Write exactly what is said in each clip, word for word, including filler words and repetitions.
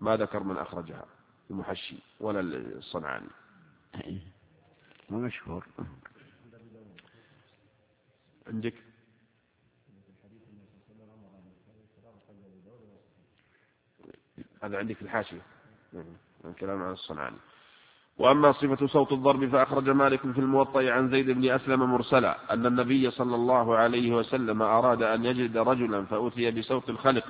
ما ذكر من أخرجها المحشي ولا الصنعاني. ما مشهور عندك؟ هذا عندك في الحاشية من كلام عن الصنعاني. وأما صفة صوت الضرب فأخرج مالك في الموطأ عن زيد بن أسلم مرسلا أن النبي صلى الله عليه وسلم أراد أن يجلد رجلا فأتي بصوت الخلق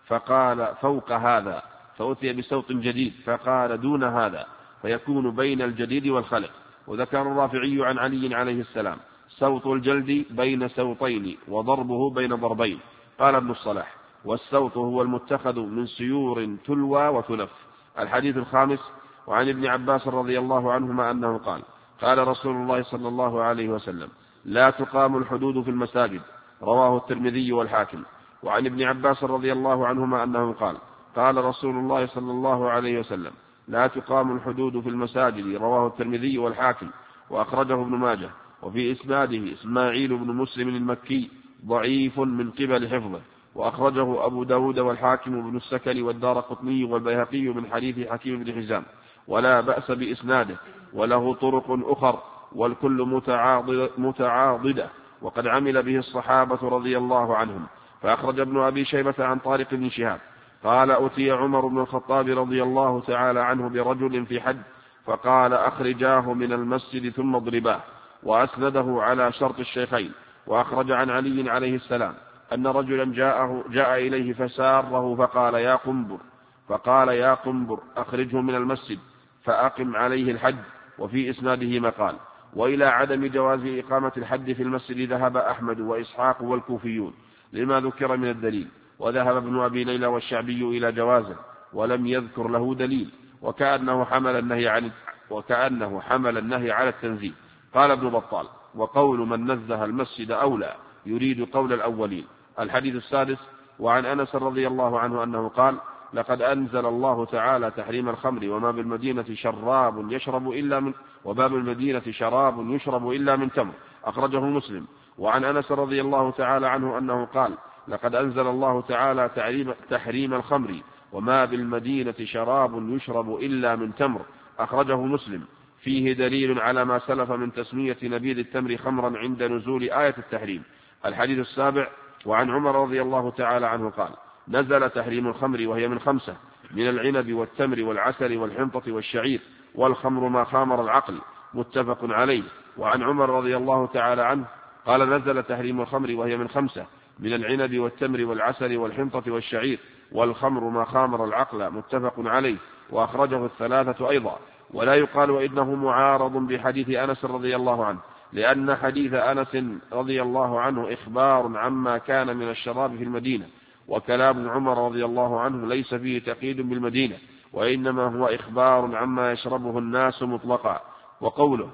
فقال فوق هذا، فأتي بصوت جديد فقال دون هذا، فيكون بين الجديد والخلق. وذكر الرافعي عن علي عليه السلام صوت الجلد بين صوتين وضربه بين ضربين. قال ابن الصلاح والصوت هو المتخذ من سيور تلوى وتلف. الحديث الخامس وعن ابن عباس رضي الله عنهما أنه قال قال رسول الله صلى الله عليه وسلم لا تقام الحدود في المساجد، رواه الترمذي والحاكم. وعن ابن عباس رضي الله عنهما أنه قال قال رسول الله صلى الله عليه وسلم لا تقام الحدود في المساجد، رواه الترمذي والحاكم وأخرجه ابن ماجه. وفي إسناده إسماعيل بن مسلم المكي ضعيف من قبل حفظه، وأخرجه أبو داود والحاكم بن السكن والدارقطني والبيهقي من حديث حكيم بن حزام ولا بأس بإسناده وله طرق أخر والكل متعاضدة, متعاضدة وقد عمل به الصحابة رضي الله عنهم. فأخرج ابن أبي شيبة عن طارق بن شهاب قال أتي عمر بن الخطاب رضي الله تعالى عنه برجل في حد فقال أخرجاه من المسجد ثم اضرباه، وأسنده على شرط الشيخين. وأخرج عن علي عليه السلام أن رجلا جاءه جاء إليه فساره فقال يا قنبر فقال يا قنبر أخرجه من المسجد فأقم عليه الحد. وفي إسناده مقال. وإلى عدم جواز إقامة الحد في المسجد ذهب أحمد وإسحاق والكوفيون لما ذكر من الدليل، وذهب ابن أبي ليلى والشعبي إلى جوازه ولم يذكر له دليل، وكأنه حمل النهي عن وكأنه حمل النهي على التنزيه. قال ابن بطال وقول من نزه المسجد أولى يريد قول الأولين. الحديث السادس وعن أنس رضي الله عنه أنه قال لقد أنزل الله تعالى تحريم الخمر وما بالمدينة شراب يشرب إلا من وباب المدينة شراب يشرب إلا من تمر، أخرجه مسلم. وعن أنس رضي الله تعالى عنه أنه قال لقد أنزل الله تعالى تحريم الخمر وما بالمدينة شراب يشرب إلا من تمر، أخرجه مسلم. فيه دليل على ما سلف من تسمية نبيذ التمر خمرا عند نزول آية التحريم. الحديث السابع وعن عمر رضي الله تعالى عنه قال نزل تحريم الخمر وهي من خمسة من العنب والتمر والعسل والحنطة والشعير، والخمر ما خامر العقل، متفق عليه. وعن عمر رضي الله تعالى عنه قال نزل تحريم الخمر وهي من خمسة من العنب والتمر والعسل والحنطة والشعير، والخمر ما خامر العقل، متفق عليه. وأخرجه الثلاثة أيضا. ولا يقال وإنه معارض بحديث أنس رضي الله عنه، لأن حديث أنس رضي الله عنه إخبار عما كان من الشراب في المدينة، وكلام عمر رضي الله عنه ليس فيه تقييد بالمدينة، وإنما هو إخبار عما يشربه الناس مطلقا. وقوله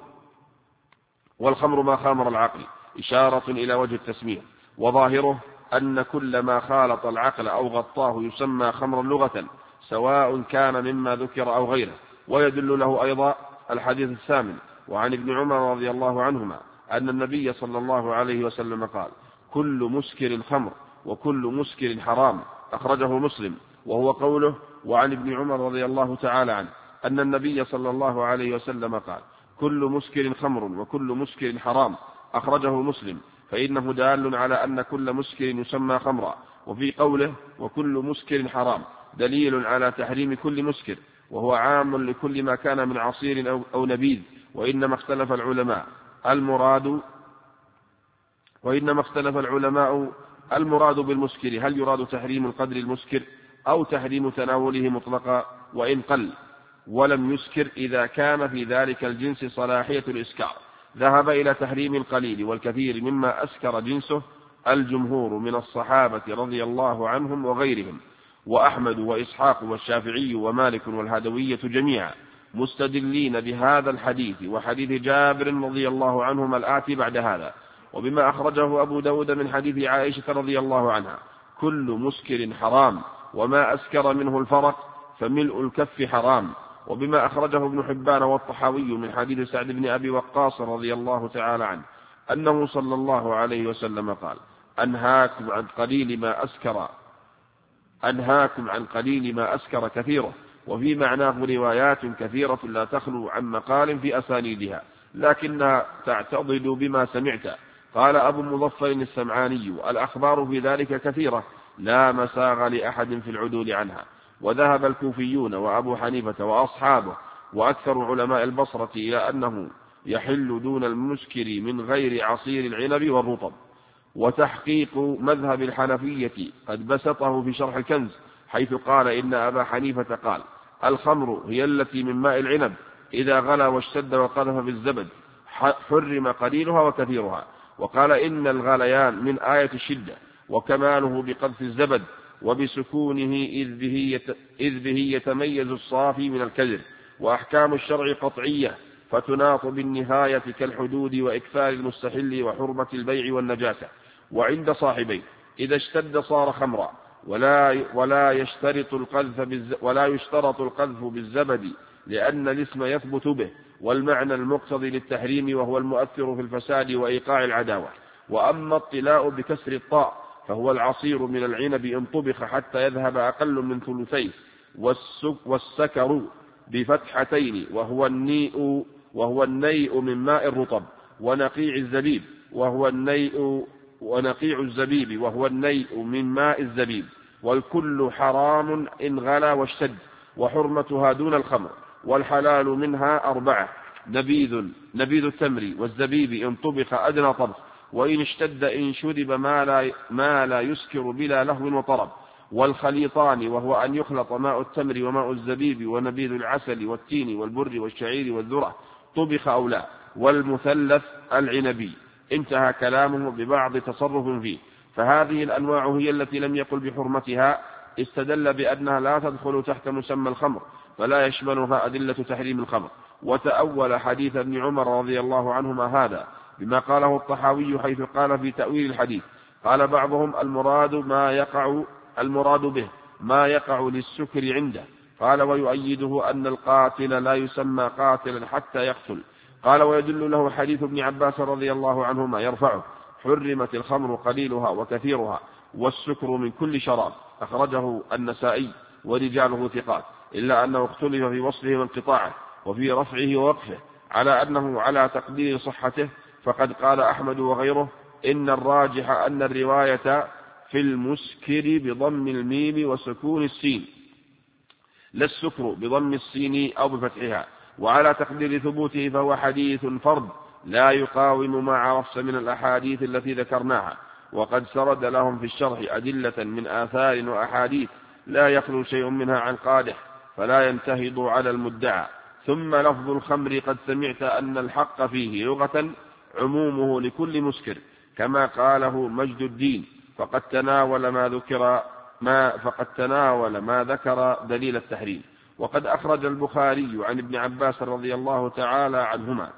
والخمر ما خامر العقل إشارة إلى وجه التسمية، وظاهره أن كل ما خالط العقل أو غطاه يسمى خمرا لغة سواء كان مما ذكر أو غيره. ويدل له أيضا الحديث الثامن وعن ابن عمر رضي الله عنهما أن النبي صلى الله عليه وسلم قال كل مسكر خمر وكل مسكر حرام، أخرجه مسلم. وهو قوله وعن ابن عمر رضي الله تعالى عنه أن النبي صلى الله عليه وسلم قال كل مسكر خمر وكل مسكر حرام، أخرجه مسلم، فإنه دال على أن كل مسكر يسمى خمرا. وفي قوله وكل مسكر حرام دليل على تحريم كل مسكر، وهو عام لكل ما كان من عصير أو, أو نبيذ. وإنما اختلف العلماء المراد وإنما اختلف العلماء المراد بالمسكر هل يراد تحريم القدر المسكر أو تحريم تناوله مطلقا وإن قل ولم يسكر إذا كان في ذلك الجنس صلاحية الإسكار. ذهب إلى تحريم القليل والكثير مما أسكر جنسه الجمهور من الصحابة رضي الله عنهم وغيرهم، وأحمد وإسحاق والشافعي ومالك والهدوية جميعا، مستدلين بهذا الحديث وحديث جابر رضي الله عنهما الآتي بعد هذا. وبما أخرجه أبو داود من حديث عائشة رضي الله عنها كل مسكر حرام وما أسكر منه الفرق فملء الكف حرام. وبما أخرجه ابن حبان والطحاوي من حديث سعد بن أبي وقاص رضي الله تعالى عنه أنه صلى الله عليه وسلم قال أنهاكم عن قليل ما أسكر أنهاكم عن قليل ما أسكر كثيره وفي معناه روايات كثيرة لا تخلو عن مقال في أسانيدها لكنها تعتضد بما سمعت. قال أبو المظفر السمعاني: الأخبار في ذلك كثيرة لا مساغ لأحد في العدول عنها. وذهب الكوفيون وأبو حنيفة وأصحابه وأكثر علماء البصرة إلى أنه يحل دون المسكر من غير عصير العنب والرطب. وتحقيق مذهب الحنفية قد بسطه في شرح الكنز، حيث قال إن أبا حنيفة قال: الخمر هي التي من ماء العنب إذا غلى واشتد وقذف بالزبد حرم قليلها وكثيرها. وقال إن الغليان من آية الشدة وكماله بقذف الزبد وبسكونه إذ به, إذ به يتميز الصافي من الكذب. وأحكام الشرع قطعية فتناط بالنهاية كالحدود وإكثار المستحل وحرمة البيع والنجاسة. وعند صاحبين إذا اشتد صار خمرا، ولا, ولا, يشترط القذف بالز ولا يشترط القذف بالزبد لأن الاسم يثبت به والمعنى المقتضي للتحريم وهو المؤثر في الفساد وإيقاع العداوة. وأما الطلاء بكسر الطاء فهو العصير من العنب إن طبخ حتى يذهب أقل من ثلثيه، والسكر بفتحتين وهو النيء وهو النيء من ماء الرطب، ونقيع الزبيب وهو النيء ونقيع الزبيب وهو النيء من ماء الزبيب. والكل حرام إن غلا واشتد، وحرمتها دون الخمر. والحلال منها أربعة: نبيذ نبيذ التمر والزبيب إن طبخ أدنى طبخ، وإن اشتد إن شرب ما لا, ما لا يسكر بلا لهو وطرب. والخليطان وهو أن يخلط ماء التمر وماء الزبيب ونبيذ العسل والتين والبر والشعير والذرة طبخ أو لا. والمثلث العنبي. انتهى كلامه ببعض تصرف فيه. فهذه الأنواع هي التي لم يقل بحرمتها، استدل بأنها لا تدخل تحت مسمى الخمر فلا يشملها أدلة تحريم الخمر. وتأول حديث ابن عمر رضي الله عنهما هذا بما قاله الطحاوي حيث قال في تأويل الحديث: قال بعضهم المراد ما يقع المراد به ما يقع للسكر عنده. قال ويؤيده أن القاتل لا يسمى قاتلا حتى يقتل. قال ويدل له حديث ابن عباس رضي الله عنهما يرفعه: حرمت الخمر قليلها وكثيرها والسكر من كل شراب. أخرجه النسائي ورجاله ثقات، إلا أنه اختلف في وصله وانقطاعه وفي رفعه ووقفه على أنه على تقدير صحته. فقد قال أحمد وغيره إن الراجح أن الرواية في المسكر بضم الميم وسكون السين، لا السكر بضم السين أو بفتحها. وعلى تقدير ثبوته فهو حديث فرد لا يقاوم ما عرفت من الأحاديث التي ذكرناها. وقد سرد لهم في الشرح أدلة من آثار وأحاديث لا يخلو شيء منها عن قادح فلا ينتهض على المدعى. ثم لفظ الخمر قد سمعت أن الحق فيه لغة عمومه لكل مسكر كما قاله مجد الدين، فقد تناول ما ذكر ما فقد تناول ما ذكر دليل التحريم. وقد أخرج البخاري عن ابن عباس رضي الله تعالى عنهما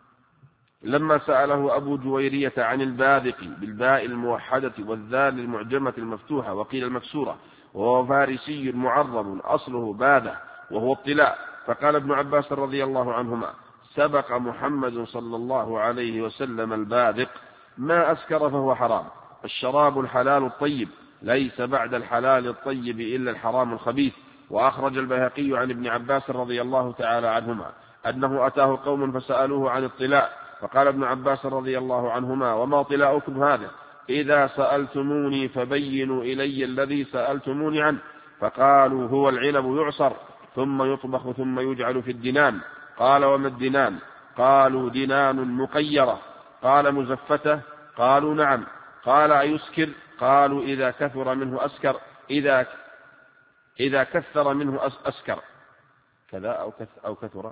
لما سأله أبو جويرية عن الباذق بالباء الموحدة والذال المعجمة المفتوحة وقيل المكسورة، وهو فارسي معرب أصله باذة وهو الطلاء، فقال ابن عباس رضي الله عنهما: سبق محمد صلى الله عليه وسلم الباذق، ما أسكر فهو حرام. الشراب الحلال الطيب ليس بعد الحلال الطيب إلا الحرام الخبيث. وأخرج البيهقي عن ابن عباس رضي الله تعالى عنهما أنه أتاه قوم فسألوه عن الطلاء، فقال ابن عباس رضي الله عنهما: وما طلاؤكم هذا؟ إذا سألتموني فبينوا إلي الذي سألتموني عنه. فقالوا: هو العنب يعصر ثم يطبخ ثم يجعل في الدنان. قال: وما الدنان؟ قالوا: دنان مقيرة. قال: مزفتة؟ قالوا: نعم. قال: أيسكر؟ قالوا: إذا كثر منه أسكر إذا إذا كثر منه أسكر كذا أو أو كثر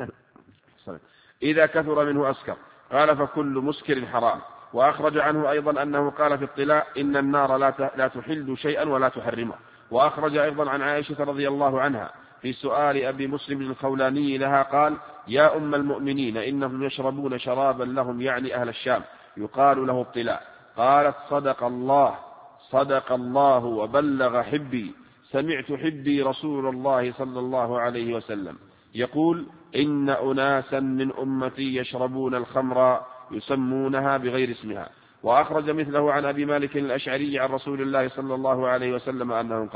إذا كثر منه أسكر. قال: فكل مسكر حرام. وأخرج عنه أيضا أنه قال في الطلاء: إن النار لا تحل شيئا ولا تحرمه. وأخرج أيضا عن عائشة رضي الله عنها في سؤال أبي مسلم الخولاني لها قال: يا أم المؤمنين إنهم يشربون شرابا لهم، يعني أهل الشام، يقال له الطلاء. قالت: صدق الله صدق الله وبلغ حبي، سمعت حبي رسول الله صلى الله عليه وسلم يقول: إن أناسا من أمتي يشربون الخمر يسمونها بغير اسمها. وأخرج مثله عن أبي مالك الأشعري عن رسول الله صلى الله عليه وسلم أنه قال: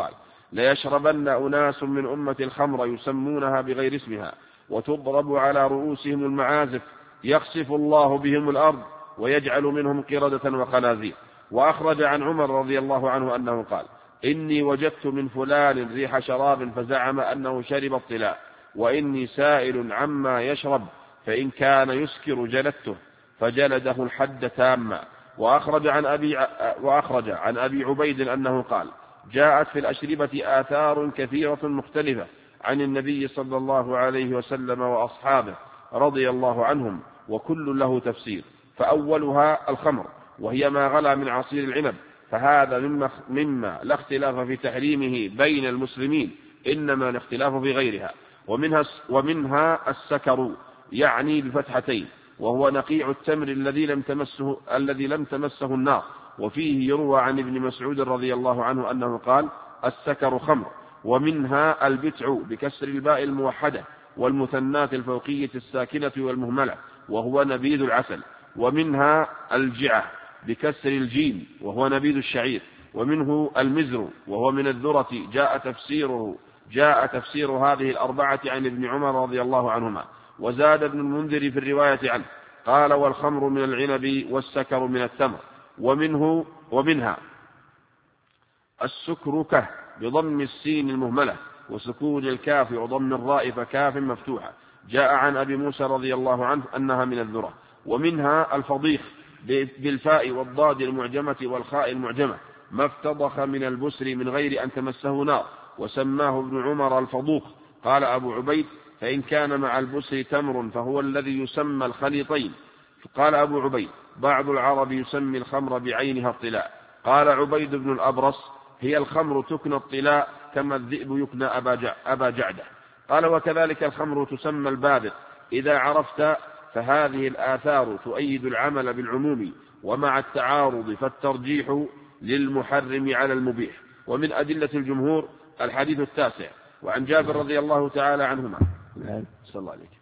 ليشربن أناس من أمة الخمر يسمونها بغير اسمها وتضرب على رؤوسهم المعازف يخسف الله بهم الأرض ويجعل منهم قردة وخنازير. وأخرج عن عمر رضي الله عنه أنه قال: إني وجدت من فلان ريح شراب فزعم أنه شرب الطلاء، وإني سائل عما يشرب، فإن كان يسكر جلدته، فجلده الحد تاما. وأخرج عن أبي, وأخرج عن أبي عبيد أنه قال: جاءت في الأشربة آثار كثيرة مختلفة عن النبي صلى الله عليه وسلم وأصحابه رضي الله عنهم، وكل له تفسير. فأولها الخمر، وهي ما غلا من عصير العنب، فهذا مما, مما لا اختلاف في تحريمه بين المسلمين، إنما الاختلاف في غيرها. ومنها, ومنها السكر، يعني بفتحتين، وهو نقيع التمر الذي لم تمسه, الذي لم تمسه النار. وفيه يروى عن ابن مسعود رضي الله عنه أنه قال: السكر خمر. ومنها البتع بكسر الباء الموحدة والمثنات الفوقية الساكنة والمهملة، وهو نبيذ العسل. ومنها الجعة بكسر الجيم، وهو نبيذ الشعير. ومنه المزر، وهو من الذرة. جاء تفسيره جاء تفسير هذه الأربعة عن ابن عمر رضي الله عنهما. وزاد ابن المنذر في الرواية عنه قال: والخمر من العنب والسكر من التمر. ومنه ومنها السكركة بضم السين المهملة وسكون الكاف وضم الراء فكاف مفتوحة. جاء عن أبي موسى رضي الله عنه أنها من الذرة. ومنها الفضيخ بالفاء والضاد المعجمة والخاء المعجمة، ما افتضخ من البسر من غير أن تمسه نار، وسماه ابن عمر الفضوخ. قال أبو عبيد: فإن كان مع البسر تمر فهو الذي يسمى الخليطين. قال أبو عبيد: بعض العرب يسمي الخمر بعينها الطلاء. قال عبيد بن الأبرص: هي الخمر تكنى الطلاء كما الذئب يكنى أبا جعدة. قال: وكذلك الخمر تسمى البابق إذا عرفت. فهذه الآثار تؤيد العمل بالعموم، ومع التعارض فالترجيح للمحرم على المبيح. ومن أدلة الجمهور الحديث التاسع، وعن جابر رضي الله تعالى عنهما. صلى الله عليه.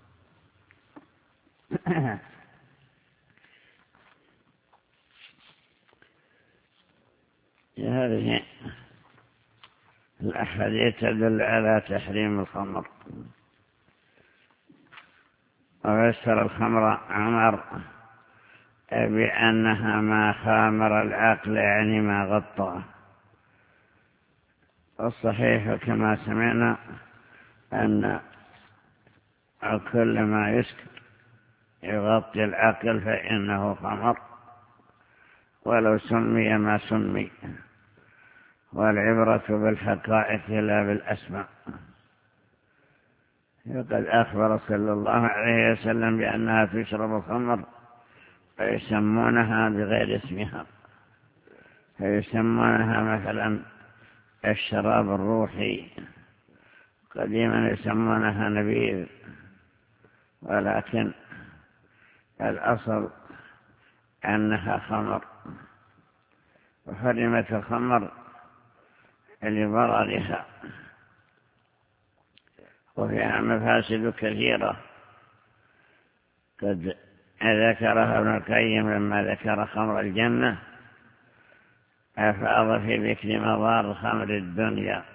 هذه الأحاديث تدل على تحريم الخمر. وفسر الخمر عمر بأنها ما خامر العقل، يعني ما غطى. الصحيح كما سمعنا أن كل ما يسكر يغطي العقل فإنه خمر، ولو سمي ما سمي. والعبرة بالحقائق لا بالأسماء. وقد أخبر صلى الله عليه وسلم بأنها تشرب الخمر فيسمونها بغير اسمها، فيسمونها مثلا الشراب الروحي، قديما يسمونها نبيذ، ولكن الأصل أنها خمر. وحرمت الخمر لضررها، وفيها مفاسد كثيرة قد ذكرها ابن القيم لما ذكر خمر الجنة، أفاض في ذكر مضار خمر الدنيا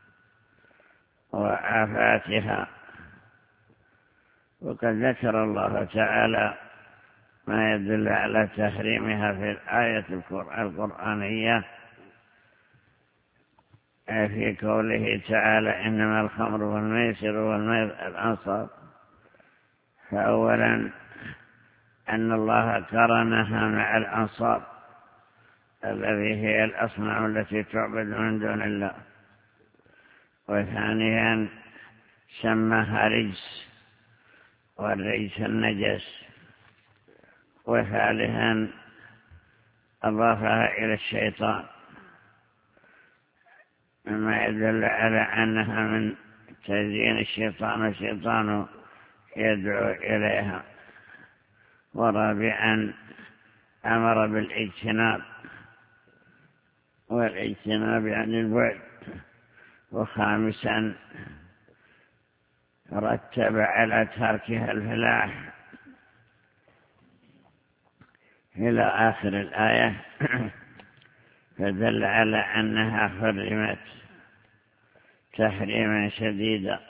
وآفاتها. وقد ذكر الله تعالى ما يدل على تحريمها في الآية القرآنية في قوله تعالى: إنما الخمر والميسر والأنصاب. فأولا أن الله قرنها مع الأنصاب الذي هي الأصنام التي تعبد من دون الله. وثانيا سماها رجس، والرجس النجس. وثالثا أضافها إلى الشيطان، مما يدل على أنها من تزيين الشيطان، والشيطان يدعو إليها. ورابعا أمر بالاجتناب، والاجتناب عن البعد. وخامسا رتب على تركها الفلاح إلى آخر الآية، فدل على أنها حرمت تحريما شديدا.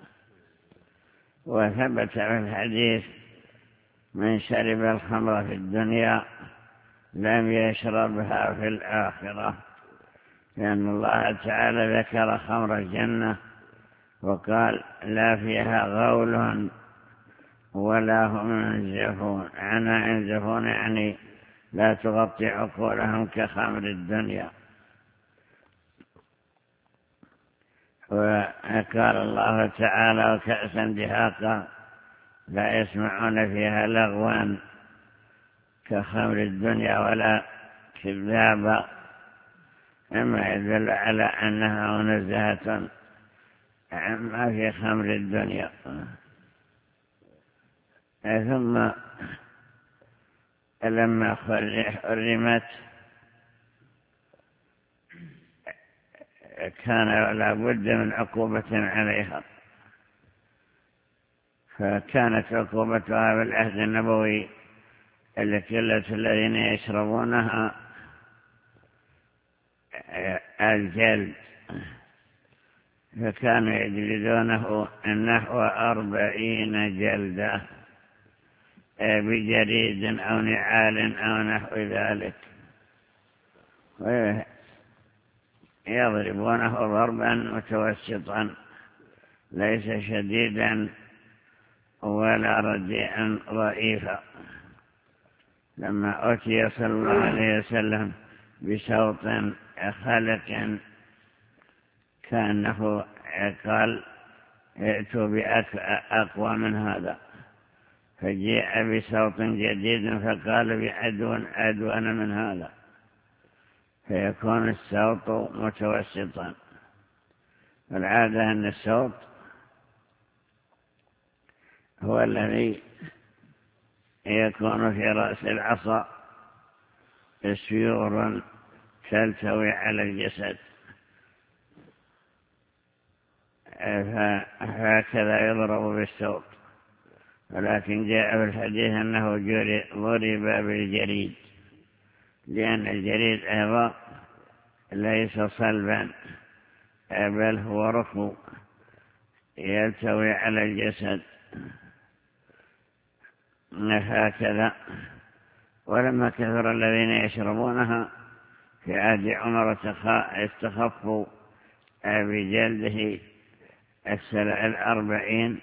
وثبت في الحديث: من شرب الخمر في الدنيا لم يشربها في الآخرة، لأن الله تعالى ذكر خمر الجنة وقال: لا فيها غول ولا هم ينزفون. أنا ينزفون يعني لا تغطي عقولهم كخمر الدنيا. وقال الله تعالى: وكأسا دهاقا لا يسمعون فيها لغوا كخمر الدنيا ولا كذابا، مما يدل على أنها منزهة عما في خمر الدنيا. ثم لما حرمت كان لا بد من عقوبة عليها، فكانت عقوبتها بالعهد النبوي لكلة الذين يشربونها الجلد، فكانوا يجلدونه نحو أربعين جلدة بجريد أو نعال أو نحو ذلك، يضربونه ضربا متوسطا ليس شديدا ولا رديئا ضعيفا. لما أتي صلى الله عليه وسلم بصوت خلق كأنه قال: ائتوا بأقوى من هذا، فجاء بصوت جديد فقال: بأدون أدون من هذا، فيكون الصوت متوسطا. والعادة أن الصوت هو الذي يكون في رأس العصا سيور تلتوي على الجسد، فهكذا يضرب بالصوت. ولكن جاء في الحديث أنه ضرب بالجريد، لأن الجريد أيضا ليس صلبا بل هو رخو يلتوي على الجسد هكذا. ولما كثر الذين يشربونها في عهد عمر استخفوا بجلده الأربعين،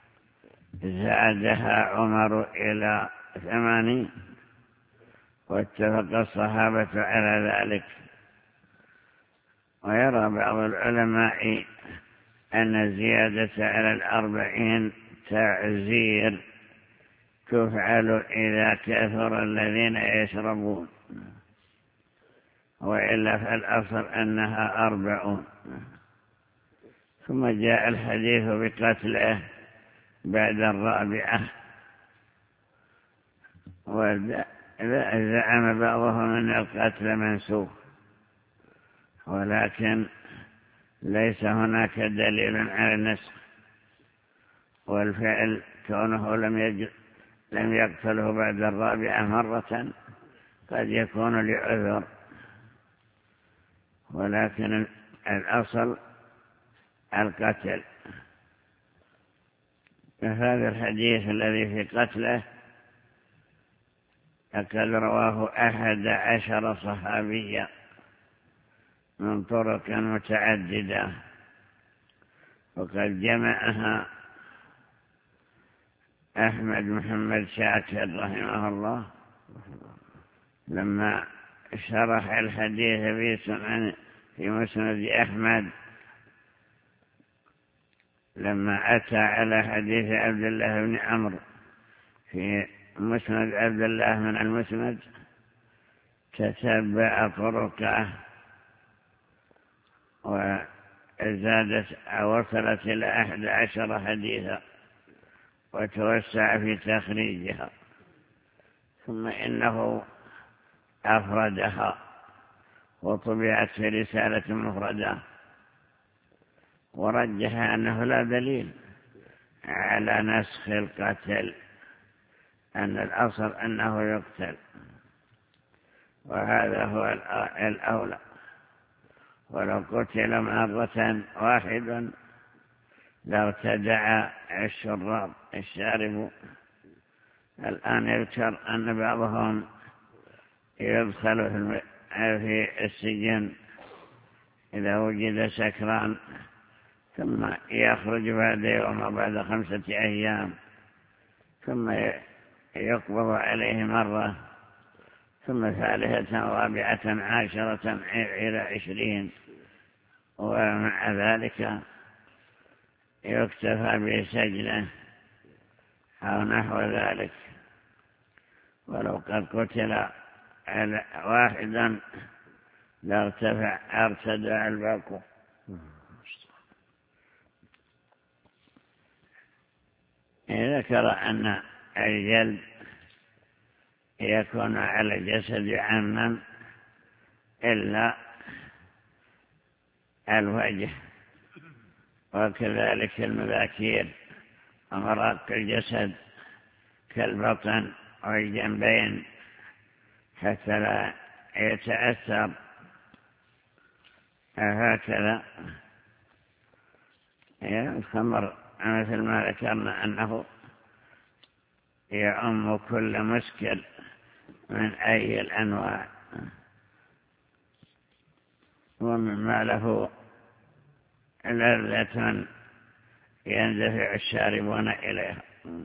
زادها عمر إلى ثمانين، واتفق الصحابة على ذلك. ويرى بعض العلماء أن الزيادة على الأربعين تعزير تفعل إذا كثر الذين يشربون، وإلا فالأصل أنها أربعون. ثم جاء الحديث بقتله بعد الرابعة، وزعم بعضهم أن القتل منسوخ، ولكن ليس هناك دليل على النسخ، والفعل كونه لم يجد لم يقتله بعد الرابعة مرة قد يكون لعذر، ولكن الأصل القتل. فهذا الحديث الذي في قتله لقد رواه أحد عشر صحابيا من طرق متعددة، وقد جمعها أحمد محمد شاكر رحمه الله لما شرح الحديث في سنن في مسند أحمد، لما أتى على حديث عبد الله بن عمرو في مسند عبد الله من المسند تتبع طرقه وزادت وصلت إلى أحد عشر حديثا، وتوسع في تخريجها، ثم إنه أفردها وطبعت في رسالة مفردة، ورجح أنه لا دليل على نسخ القتل، أن الأصل أنه يقتل، وهذا هو الأولى. ولو قتل مرة واحدا لارتدع الشراب الشارب. الآن يذكر أن بعضهم يدخل في السجن إذا وجد سكران ثم يخرج بعد يوم أو بعد خمسة أيام ثم يقبض عليه مرة ثم ثالثة رابعة عاشرة إلى عشرين، ومع ذلك يكتفى بسجنه أو نحو ذلك. ولو قد قتل واحدا لارتفع ارتدع الباقي. ذكر أن الجلد يكون على الجسد عاما إلا الوجه، وكذلك المذاكير ومراق الجسد كالبطن والجنبين حتى لا يتأثر. هكذا الخمر مثل ما ذكرنا أنه يعم كل مسكر من أي الأنواع ومما له لذة يندفع الشاربون إليها.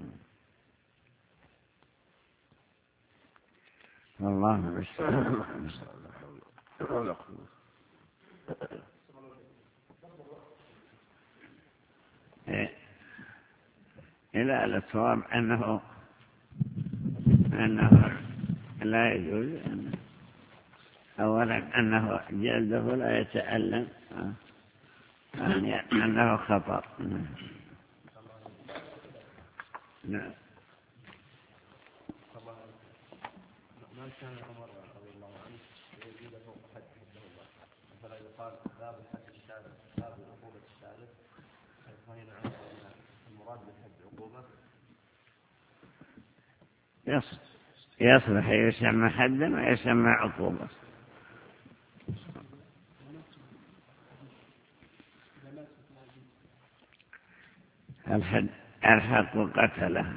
والله المستعان. إلى الصواب أنه أنه لا يجوز، أولا أنه جلده لا يتألم، ثانيا أنه خطر. نعم. من كان عمر رضي الله عنه يزيد فوق حد حده فلا يقال باب الحد الثالث باب العقوبة الثالث، فهنا عندنا المراد بالحد عقوبة يصلح يسمى حدا ويسمى عقوبة. الحد الحق قتله.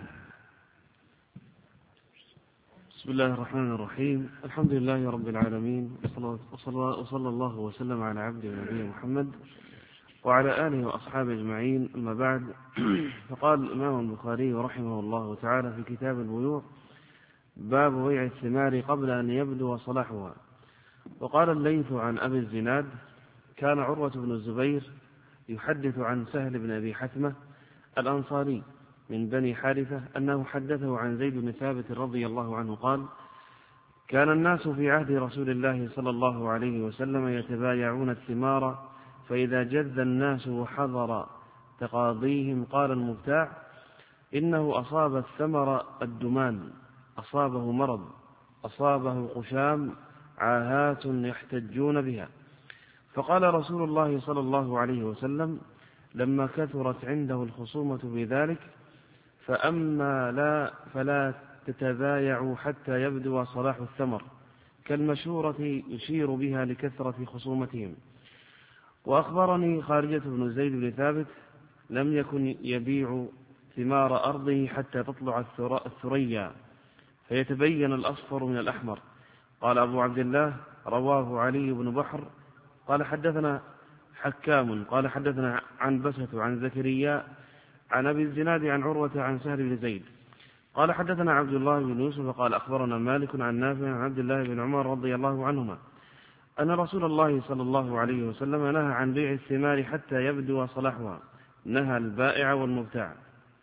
بسم الله الرحمن الرحيم. الحمد لله رب العالمين، وصلى الله وسلم على عبده ونبيه محمد وعلى آله وأصحابه أجمعين. أما بعد، فقال الإمام البخاري رحمه الله تعالى في كتاب البيوع: باب بيع الثمار قبل أن يبدو صلاحها. وقال الليث عن أبي الزناد: كان عروة بن الزبير يحدث عن سهل بن أبي حثمة الأنصاري من بني حارثة أنه حدثه عن زيد بن ثابت رضي الله عنه قال: كان الناس في عهد رسول الله صلى الله عليه وسلم يتبايعون الثمار، فإذا جذ الناس وحضر تقاضيهم قال المبتاع: إنه أصاب الثمر الدمان، أصابه مرض، أصابه قشام، عاهات يحتجون بها. فقال رسول الله صلى الله عليه وسلم لما كثرت عنده الخصومة بذلك: فأما لا فلا تتبايعوا حتى يبدو صلاح الثمر، كالمشورة يشير بها لكثرة خصومتهم. وأخبرني خارجة بن زيد بن ثابت: لم يكن يبيع ثمار أرضه حتى تطلع الثريا فيتبين الأصفر من الأحمر. قال أبو عبد الله: رواه علي بن بحر قال حدثنا حكام قال حدثنا عن بسة عن زكريا عن أبي الزناد عن عروة عن سهل بن زيد قال حدثنا عبد الله بن يوسف قال أخبرنا مالك عن نافع عن عبد الله بن عمر رضي الله عنهما أن رسول الله صلى الله عليه وسلم نهى عن بيع الثمار حتى يبدو صلاحها، نهى البائع والمبتاع.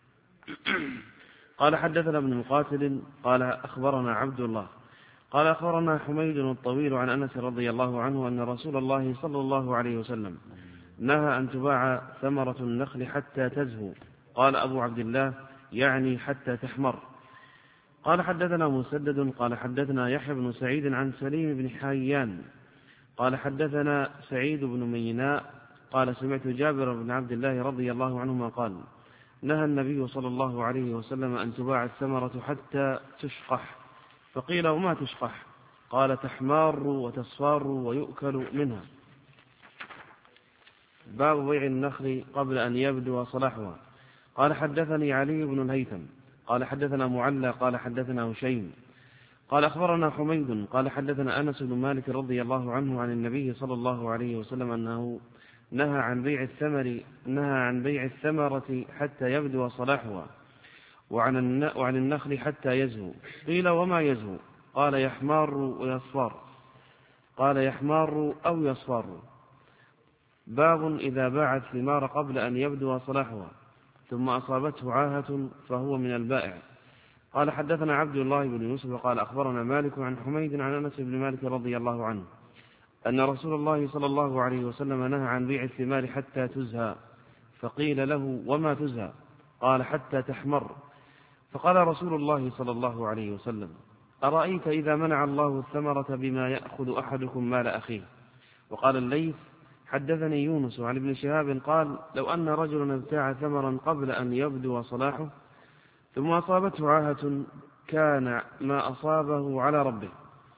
قال حدثنا ابن مقاتل قال أخبرنا عبد الله قال أخبرنا حميد الطويل عن أنس رضي الله عنه أن رسول الله صلى الله عليه وسلم نهى أن تباع ثمرة النخل حتى تزهو. قال أبو عبد الله: يعني حتى تحمر. قال حدثنا مسدد قال حدثنا يحيى بن سعيد عن سليم بن حيان قال حدثنا سعيد بن ميناء قال سمعت جابر بن عبد الله رضي الله عنهما قال: نهى النبي صلى الله عليه وسلم أن تباع الثمرة حتى تشقح. فقيل: وما تشقح؟ قال: تحمار وتصفار ويؤكل منها. باب بيع النخل قبل أن يبدو صلاحها. قال حدثني علي بن الهيثم قال حدثنا معلى قال حدثنا هشيم قال أخبرنا حميد قال حدثنا أنس بن مالك رضي الله عنه عن النبي صلى الله عليه وسلم أنه نهى عن بيع الثمر نهى عن بيع الثمرة حتى يبدو صلاحها وعن وعن النخل حتى يزهو. قيل وما يزهو؟ قال يحمار ويصفر قال يحمار أو يصفر. باب إذا باع الثمار قبل أن يبدو صلاحها ثم أصابته عاهة فهو من البائع. قال حدثنا عبد الله بن يوسف قال أخبرنا مالك عن حميد عن أنس بن مالك رضي الله عنه أن رسول الله صلى الله عليه وسلم نهى عن بيع الثمار حتى تزهى. فقيل له وما تزهى؟ قال حتى تحمر. فقال رسول الله صلى الله عليه وسلم أرأيت إذا منع الله الثمرة بما يأخذ أحدكم مال أخيه. وقال الليث حدثني يونس عن ابن شهاب قال لو أن رجلا ابتاع ثمرا قبل أن يبدو صلاحه ثم أصابته عاهة كان ما أصابه على ربه.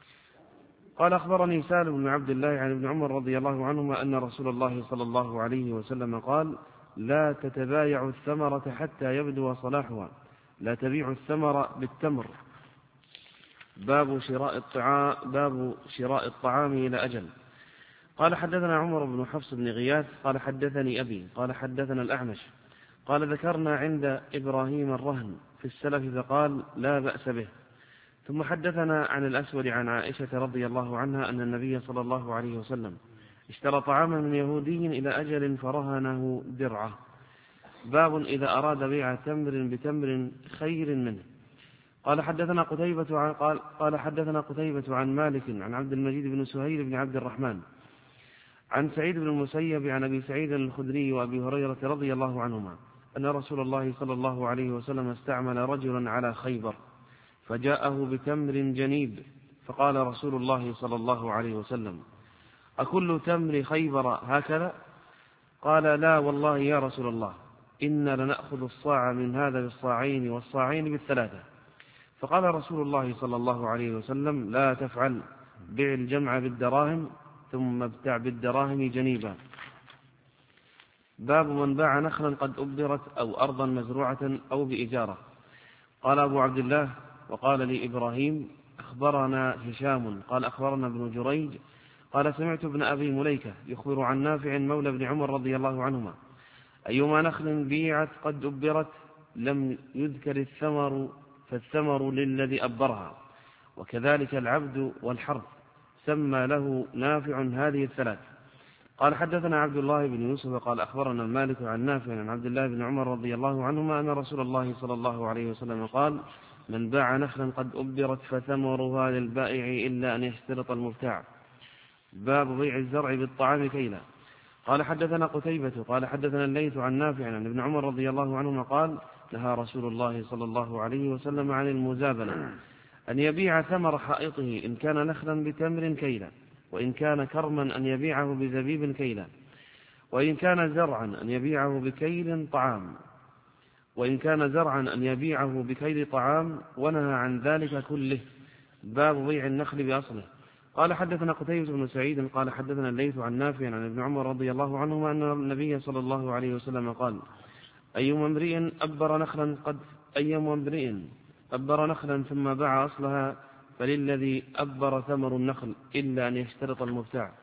قال أخبرني سالم بن عبد الله عن ابن عمر رضي الله عنهما أن رسول الله صلى الله عليه وسلم قال لا تتبايع الثمرة حتى يبدو صلاحها لا تبيع الثمر بالتمر. باب شراء الطعام باب شراء الطعام إلى أجل. قال حدثنا عمر بن حفص بن غياث قال حدثني أبي قال حدثنا الأعمش قال ذكرنا عند إبراهيم الرهن في السلف فقال لا بأس به. ثم حدثنا عن الأسود عن عائشة رضي الله عنها أن النبي صلى الله عليه وسلم اشترى طعاما من يهودي إلى أجل فرهنه درعه. باب إذا أراد بيع تمر بتمر خير منه. قال حدثنا قتيبة عن قال, قال حدثنا قتيبة عن مالك عن عبد المجيد بن سهيل بن عبد الرحمن عن سعيد بن المسيب عن أبي سعيد الخدري وأبي هريرة رضي الله عنهما أن رسول الله صلى الله عليه وسلم استعمل رجلا على خيبر فجاءه بتمر جنيب فقال رسول الله صلى الله عليه وسلم أكل تمر خيبر هكذا؟ قال لا والله يا رسول الله إنا لنأخذ الصاع من هذا بالصاعين والصاعين بالثلاثة. فقال رسول الله صلى الله عليه وسلم لا تفعل بيع الجمع بالدراهم ثم ابتع بالدراهم جنيبا. باب من باع نخلا قد أبرت أو أرضا مزروعة أو بإجارة. قال أبو عبد الله وقال لي إبراهيم أخبرنا هشام قال أخبرنا ابن جريج قال سمعت ابن أبي مليكة يخبر عن نافع مولى ابن عمر رضي الله عنهما أيما نخل بيعت قد أبرت لم يذكر الثمر فالثمر للذي أبرها وكذلك العبد والحرث سمى له نافع هذه الثلاث. قال حدثنا عبد الله بن يوسف قال أخبرنا المالك عن نافع عن عبد الله بن عمر رضي الله عنهما أن رسول الله صلى الله عليه وسلم قال من باع نخلا قد أبرت فثمرها للبائع إلا أن يشترط المبتاع. باب بيع الزرع بالطعام كيلا. قال حدثنا قتيبة قال حدثنا الليث عن نافع عن ابن عمر رضي الله عنهما قال نهى رسول الله صلى الله عليه وسلم عن المزابنة أن يبيع ثمر حائطه إن كان نخلا بتمر كيلا وإن كان كرما أن يبيعه بزبيب كيلا وإن كان زرعا أن يبيعه بكيل طعام وإن كان زرعا أن يبيعه بكيل طعام ونهى عن ذلك كله. باب بيع النخل بأصله. قال حدثنا قتيبة بن سعيد قال حدثنا الليث عن نافع عن ابن عمر رضي الله عنهما أن النبي صلى الله عليه وسلم قال أيما امرئ أبر نخلا قد أيما امرئ أبر نخلا ثم باع أصلها فللذي أبر ثمر النخل إلا أن يشترط المبتاع.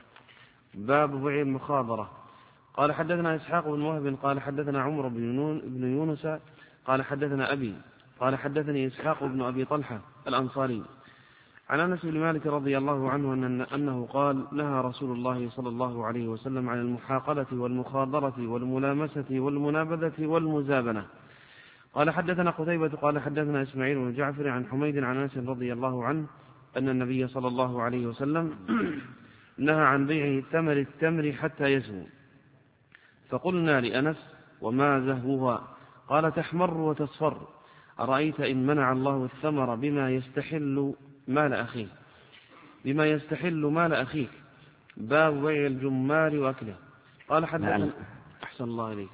باب بيع المخاضرة. قال حدثنا إسحاق بن وهب قال حدثنا عمر بن يونس قال حدثنا أبي قال حدثني إسحاق بن أبي طلحة الأنصاري عن أنس بن مالك رضي الله عنه أن أنه قال نهى رسول الله صلى الله عليه وسلم عن المحاقلة والمخاضرة والملامسة والمنابذة والمزابنة. قال حدثنا قتيبة قال حدثنا إسماعيل بن جعفر عن حميد عن أنس رضي الله عنه أن النبي صلى الله عليه وسلم نهى عن بيع ثمر التمر حتى يزهو. فقلنا لأنس وما زهوها؟ قال تحمر وتصفر. أرأيت إن منع الله الثمر بما يستحل مال أخيه بما يستحل مال أخيك. باب بيع الجمار وأكله. قال حدثنا أحسن الله إليك.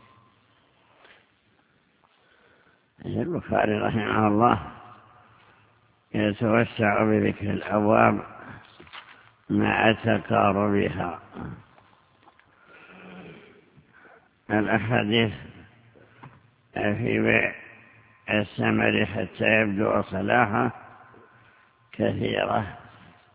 البخاري رحمه الله يتوسع بذكر الأبواب مع تقاربها. الأحاديث في بيع الثمر حتى يبدو صلاحه كثيرة،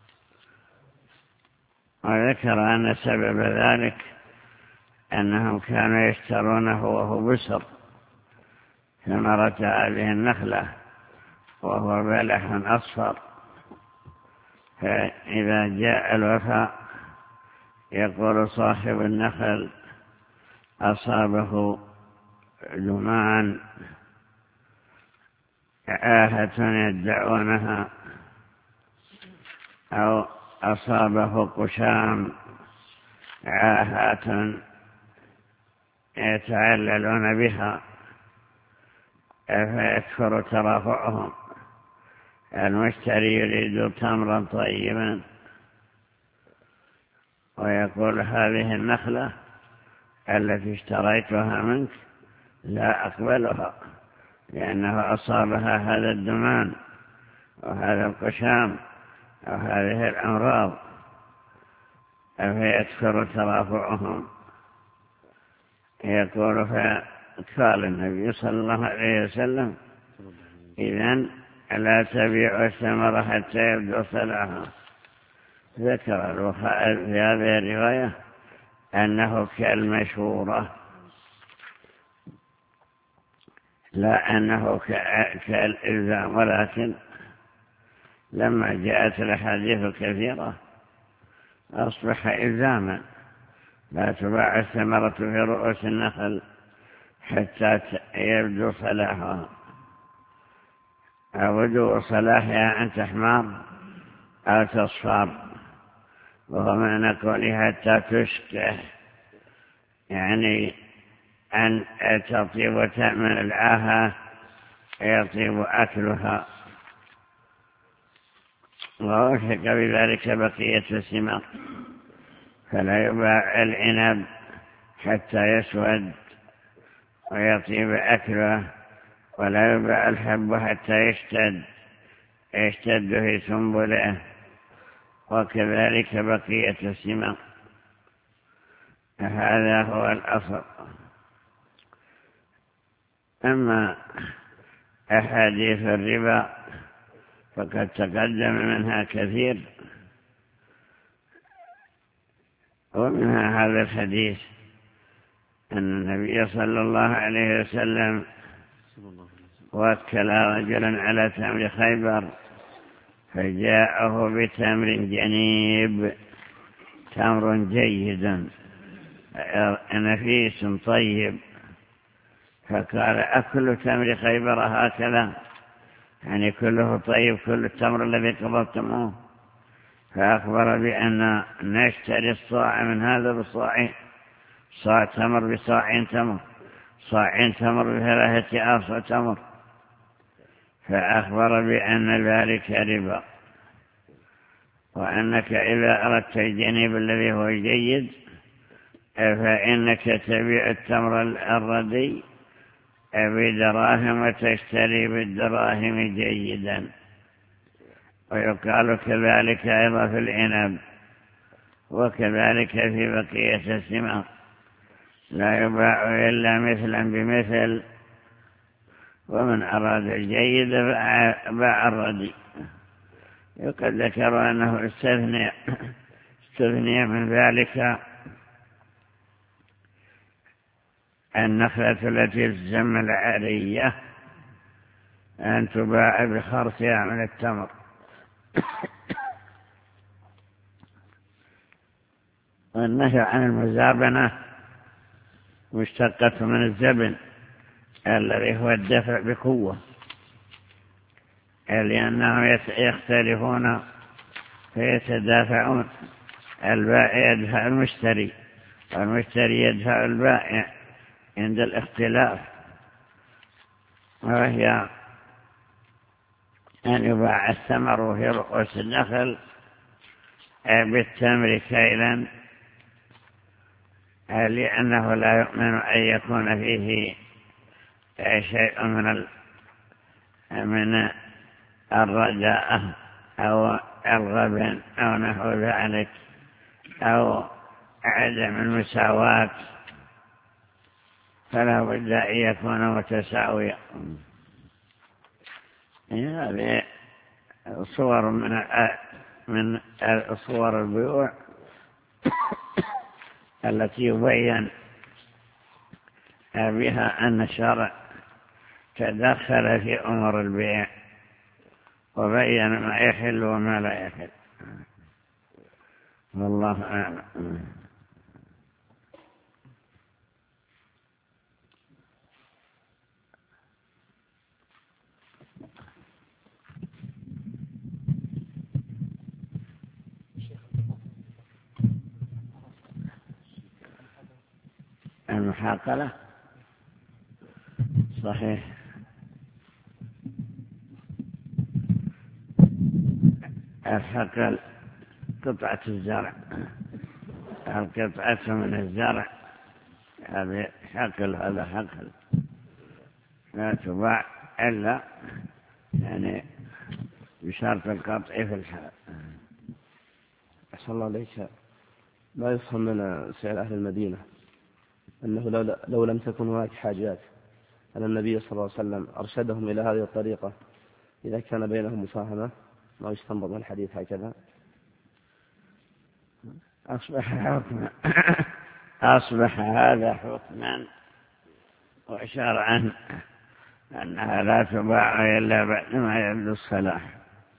وذكر أن سبب ذلك أنهم كانوا يشترونه وهو بسر ثمرة هذه النخلة وهو بلح أصفر، فإذا جاء الوفاء يقول صاحب النخل أصابه جمان آهة يدعونها، أو أصابه قشام عاهات يتعللون بها، فيكثر ترافعهم. المشتري يريد تمرا طيبا ويقول هذه النخلة التي اشتريتها منك لا أقبلها لأنه أصابها هذا الدمان وهذا القشام وهذه الأمراض، فيكثر ترافعهم. يقول فقال النبي صلى الله عليه وسلم إذن لا تبيع الثمر حتى يبدو صلاحه. ذكر البخاري في هذه الرواية أنه كالمشورة، لا أنه كالإلزام، ولكن لما جاءت الأحاديث الكثيرة أصبح إلزاما، لا تباع الثمرة في رؤوس النخل حتى يبدو صلاحها، أو بدو صلاحها أن تحمر أو تصفر، وهو معنى قوله حتى تشكه، يعني أن تطيب وتأمن العاهة يطيب أكلها. ووثق بذلك بقية الثمار، فلا يباع العنب حتى يسود ويطيب أكله، ولا يباع الحب حتى يشتد يشتد في سنبله، وكذلك بقية الثمار. هذا هو الأصل. أما أحاديث الربا فقد تقدم منها كثير، ومنها هذا الحديث أن النبي صلى الله عليه وسلم وكل رجلا على تمر خيبر فجاءه بتمر جنيب، تمر جيد نفيس طيب، فقال أكل تمر خيبر هكذا، يعني كله طيب، كل التمر الذي قبضتموه. فأخبر بأن نشتري الصاع من هذا بالصاع، صاع تمر بصاع تمر، صاع تمر بثلاثة آصع تمر، فأخبر بأن ذلك ربا، وأنك إذا أردت الجنيب الذي هو جيد فإنك تبيع التمر الردي بدراهم وتشتري بالدراهم جيدا. ويقال كذلك أيضا في العنب، وكذلك في بقية الثمار، لا يباع إلا مثلا بمثل، ومن أراد الجيد باع الردي. وقد ذكر أنه استثني, استثني من ذلك النخلة التي تسمى العارية أن تباع بخرصها من التمر. والنهي عن المزابنة مشتقة من الزبن الذي هو الدفع بقوة، لأنهم يختلفون فيتدافعون، البائع يدفع المشتري والمشتري يدفع البائع عند الاختلاف، وهي أن يباع الثمر في رؤوس النخل بالتمر كيلا، لأنه لا يؤمن أن يكون فيه شيء من من الرداء أو الغبن أو نحو ذلك، أو عدم المساواة. فلا بد أن يكون متساويا. هذه صور من من صور البيوع التي يبين بها أن الشرع تدخل في أمور البيع وبين ما يحل وما لا يحل. والله أعلم. المحاقلة صحيح. الحقل قطعة الزرع، القطعة من الزرع هذا حقل، هذا حقل لا تباع إلا يعني بشرط القطع في الحلال. أحسن الله عليك. لا يفهم من سعر أهل المدينة أنه لو, لو لم تكن هناك حاجات أن النبي صلى الله عليه وسلم أرشدهم إلى هذه الطريقة إذا كان بينهم مفاهمة، ما يستنبط من الحديث هكذا. أصبح حكما أصبح هذا حكما وشرعا أنها لا تباع إلا بعد ما يبدو الصلاح.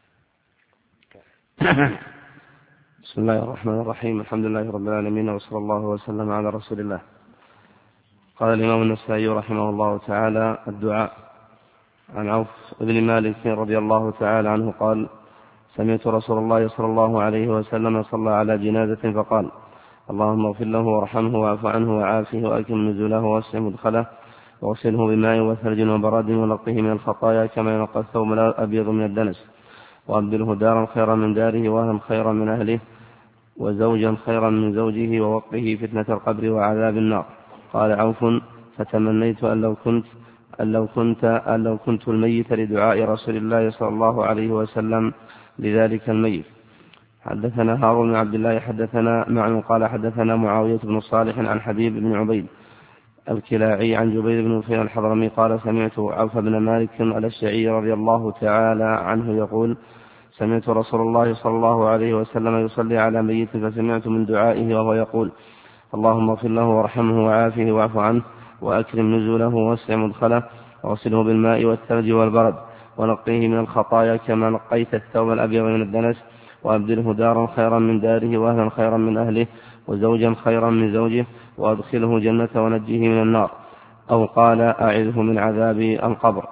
بسم الله الرحمن الرحيم. الحمد لله رب العالمين، وصلى الله وسلم على رسول الله. قال الإمام النسائي رحمه الله تعالى: الدعاء. عن عوف بن مالك رضي الله تعالى عنه قال: سمعت رسول الله صلى الله عليه وسلم صلى على جنازة فقال: اللهم اغفر له وارحمه واعف عنه وعافه وأكرم نزله ووسع مدخله واغسله بماء وثلج وبرد ونقه من الخطايا كما ينقى الثوب الأبيض من الدنس، وأبدله دارا خيرا من داره وأهلا خيرا من أهله وزوجا خيرا من زوجه ووقه فتنة القبر وعذاب النار. قال عوف: فتمنيت أن لو كنت أن لو كنت أن لو كنت الميت لدعاء رسول الله صلى الله عليه وسلم لذلك الميت. حدثنا هارون بن عبد الله حدثنا معن قال حدثنا معاوية بن صالح عن حبيب بن عبيد الكلاعي عن جبير بن نفير الحضرمي قال: سمعت عوف بن مالك الأشجعي رضي الله تعالى عنه يقول: سمعت رسول الله صلى الله عليه وسلم يصلي على ميت فسمعت من دعائه وهو يقول: اللهم اغفر له وارحمه وعافه واعف عنه وأكرم نزله ووسع مدخله واغسله بالماء والثلج والبرد ونقيه من الخطايا كما نقيت الثوب الأبيض من الدنس، وأبدله دارا خيرا من داره وأهلا خيرا من أهله وزوجا خيرا من زوجه وأدخله جنة ونجيه من النار. أو قال: أعذه من عذاب القبر.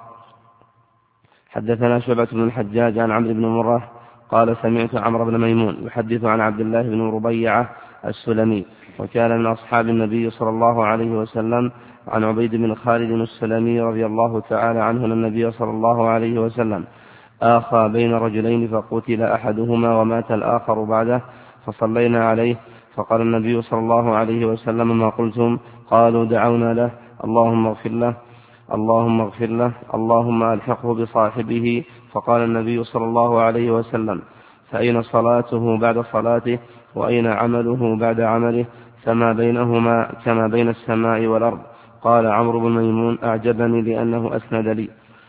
حدثنا شعبة بن الحجاج عن عمرو بن مرة قال: سمعت عمرو بن ميمون يحدث عن عبد الله بن ربيعة السلمي وكان من أصحاب النبي صلى الله عليه وسلم عن عبيد بن خالد السلمي رضي الله تعالى عنه أن النبي صلى الله عليه وسلم آخى بين رجلين فقتل أحدهما ومات الآخر بعده فصلينا عليه فقال النبي صلى الله عليه وسلم: ما قلتم؟ قالوا: دعونا له اللهم اغفر له اللهم اغفر له اللهم ألحقه بصاحبه. فقال النبي صلى الله عليه وسلم: فأين صلاته بعد صلاته وأين عمله بعد عمله؟ فما بينهما كما بين السماء والأرض. قال عمرو بن ميمون: أعجبني لأنه أسند لي.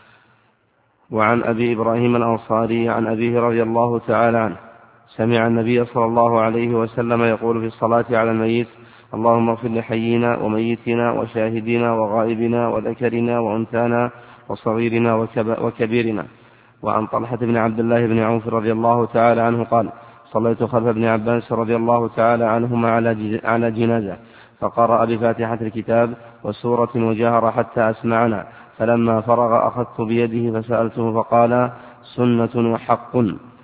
وعن أبي إبراهيم الأنصاري عن أبيه رضي الله تعالى عنه سمع النبي صلى الله عليه وسلم يقول في الصلاة على الميت: اللهم اغفر لحينا وميتنا وشاهدنا وغائبنا وذكرنا وأنثانا وصغيرنا وكبيرنا. وعن طلحة بن عبد الله بن عوف رضي الله تعالى عنه قال: صليت خلف ابن عباس رضي الله تعالى عنهما على جنازة فقرأ بفاتحة الكتاب وسورة وجهر حتى أسمعنا، فلما فرغ أخذت بيده فسألته فقال: سنة وحق.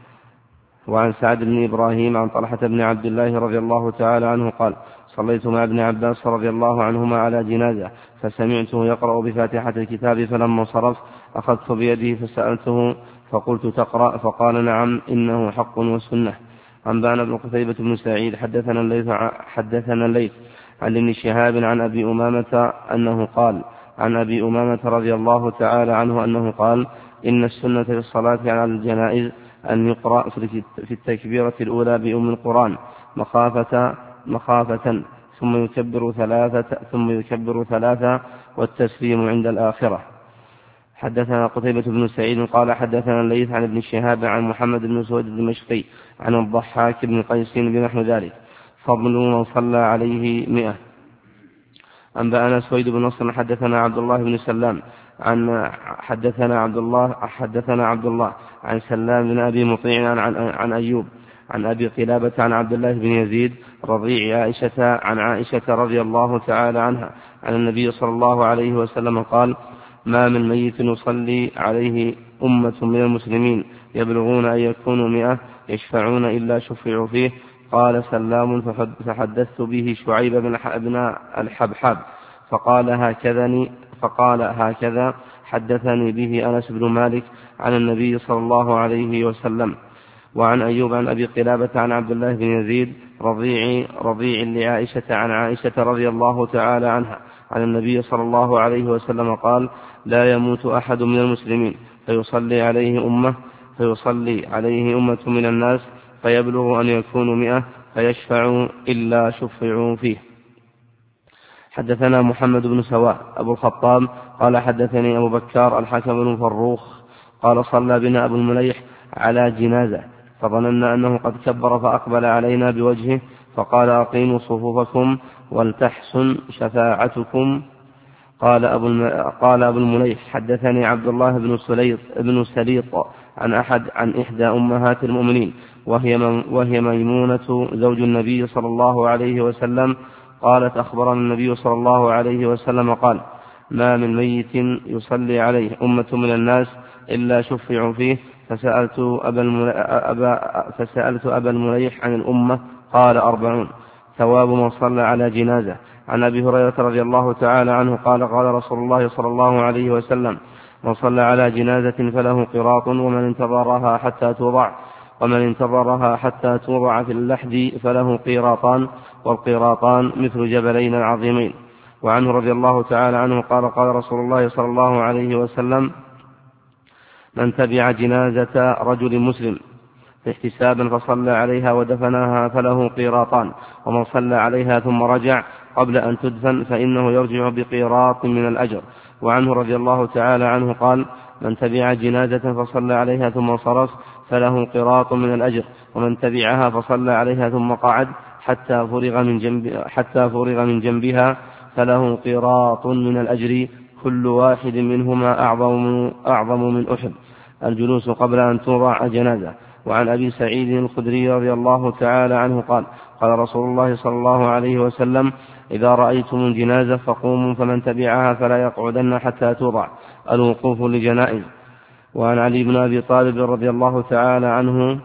وعن سعد بن إبراهيم عن طلحة بن عبد الله رضي الله تعالى عنه قال: صليت مع ابن عباس رضي الله عنهما على جنازة فسمعته يقرأ بفاتحة الكتاب، فلما صرف أخذت بيده فسألته فقلت: تقرأ؟ فقال: نعم، إنه حق وسنة. عن بان بن قتيبة بن سعيد حدثنا الليث حدثنا الليث عن ابن شهاب عن أبي أمامة أنه قال: عن أبي أمامة رضي الله تعالى عنه أنه قال: إن السنة في الصلاة على الجنائز أن يقرأ في التكبيرة الأولى بأم القرآن مخافة مخافة ثم يكبر ثلاثة ثم يكبر ثلاثة والتسليم عند الآخرة. حدثنا قتيبة بن سعيد قال حدثنا الليث عن ابن شهاب عن محمد بن سويد الدمشقي عن الضحاك بن قيس بنحو ذلك. فضل من صلى عليه مئة. أنبأنا سويد بن نصر حدثنا عبد الله بن سلام عن حدثنا عبد الله حدثنا عبد الله عن سلام بن أبي مطيع عن, عن أيوب عن أبي قلابة عن عبد الله بن يزيد رضيع عائشة عن عائشة رضي الله تعالى عنها عن النبي صلى الله عليه وسلم قال: ما من ميت يصلي عليه أمة من المسلمين يبلغون أن يكونوا مئة يشفعون إلا شفعوا فيه. قال سلام فحدثت به شعيب بن الحبحاب فقال هكذا فقال هكذا حدثني به أنس بن مالك عن النبي صلى الله عليه وسلم. وعن أيوب عن أبي قلابة عن عبد الله بن يزيد رضيع رضيع لعائشة عن عائشة رضي الله تعالى عنها عن النبي صلى الله عليه وسلم قال: لا يموت أحد من المسلمين فيصلي عليه أمة فيصلي عليه أمة من الناس فيبلغ أن يكونوا مئة فيشفعوا إلا شفعوا فيه. حدثنا محمد بن سواء أبو الخطاب قال حدثني أبو بكار الحكم بن فروخ قال: صلى بنا أبو المليح على جنازة فظننا أنه قد كبر فأقبل علينا بوجهه فقال: أقيموا صفوفكم ولتحسن شفاعتكم. قال أبو, قال أبو المليح: حدثني عبد الله بن سليط بن سليط عن أحد عن إحدى أمهات المؤمنين وهي, وهي ميمونة زوج النبي صلى الله عليه وسلم قالت: أخبرنا النبي صلى الله عليه وسلم قال: ما من ميت يصلي عليه أمة من الناس إلا شفعوا فيه. فسألت أبا, أبا, فسألت أبا المليح عن الأمة قال: أربعون. ثواب من صلى على جنازة. عن أبي هريرة رضي الله تعالى عنه قال: قال رسول الله صلى الله عليه وسلم: من صلى على جنازة فله قراط ومن انتظرها حتى توضع ومن انتظرها حتى توضع في اللحد فله قيراطان والقيراطان مثل جبلين العظيمين. وعنه رضي الله تعالى عنه قال: قال رسول الله صلى الله عليه وسلم: من تبع جنازة رجل مسلم احتسابا فصلى عليها ودفناها فله قيراطان ومن صلى عليها ثم رجع قبل أن تدفن فإنه يرجع بقيراط من الأجر. وعنه رضي الله تعالى عنه قال: من تبع جنازة فصلى عليها ثم صرف فله قيراط من الأجر ومن تبعها فصلى عليها ثم قعد حتى فرغ من جنب حتى فرغ من جنبها فله قيراط من الأجر كل واحد منهما أعظم أعظم من أحد. الجلوس قبل أن توضع جنازة. وعن أبي سعيد الخدري رضي الله تعالى عنه قال: قال رسول الله صلى الله عليه وسلم: إذا رأيتم الجنازة فقوموا فمن تبعها فلا يقعدن حتى توضع. الوقوف لجنائز. وعن علي بن أبي طالب رضي الله تعالى عنه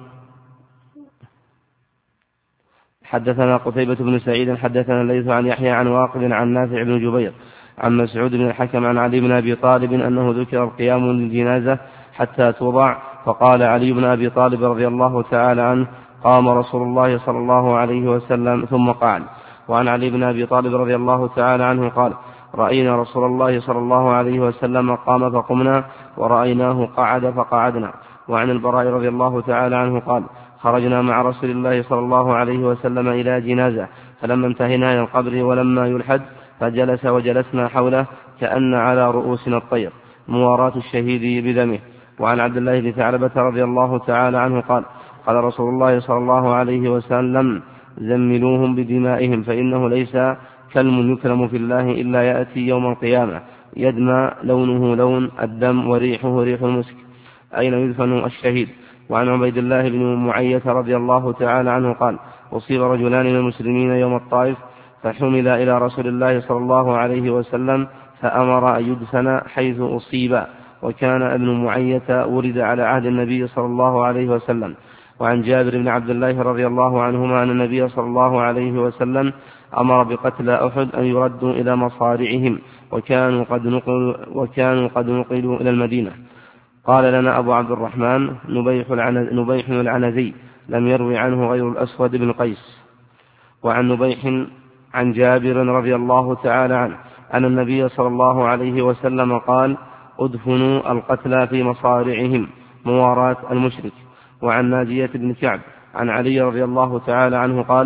حدثنا قتيبة بن سعيد حدثنا الليث عن يحيى عن واقد عن نافع بن جبير عن مسعود بن الحكم عن علي بن أبي طالب أنه ذكر القيام للجنازة حتى توضع فقال علي بن أبي طالب رضي الله تعالى عنه: قام رسول الله صلى الله عليه وسلم ثم قعد. وعن علي بن أبي طالب رضي الله تعالى عنه قال: رأينا رسول الله صلى الله عليه وسلم قام فقمنا ورأيناه قعد فقعدنا. وعن البراء رضي الله تعالى عنه قال: خرجنا مع رسول الله صلى الله عليه وسلم إلى جنازة فلما انتهينا إلى القبر ولما يلحد فجلس وجلسنا حوله كأن على رؤوسنا الطير مواراة الشهيد بدمه. وعن عبد الله بن ثعلبة رضي الله تعالى عنه قال: قال رسول الله صلى الله عليه وسلم: زملوهم بدمائهم فإنه ليس كلم يكرم في الله إلا يأتي يوم القيامة يدمى لونه لون الدم وريحه ريح المسك. أين يدفن الشهيد؟ وعن عبيد الله بن معية رضي الله تعالى عنه قال: أصيب رجلان من المسلمين يوم الطائف فحمل إلى رسول الله صلى الله عليه وسلم فأمر أن يدفن حيث أصيبا. وكان ابن معية ولد على عهد النبي صلى الله عليه وسلم. وعن جابر بن عبد الله رضي الله عنهما أن النبي صلى الله عليه وسلم أمر بقتل أحد أن يردوا إلى مصارعهم وكانوا قد نقلوا, وكانوا قد نقلوا إلى المدينة. قال لنا أبو عبد الرحمن نبيح, نبيح العنزي لم يروي عنه غير الأسود بن قيس. وعن نبيح عن جابر رضي الله تعالى عنه أن النبي صلى الله عليه وسلم قال: ادفنوا القتلى في مصارعهم مواراة المشرك. وعن ناجية بن كعب عن علي رضي الله تعالى عنه قال: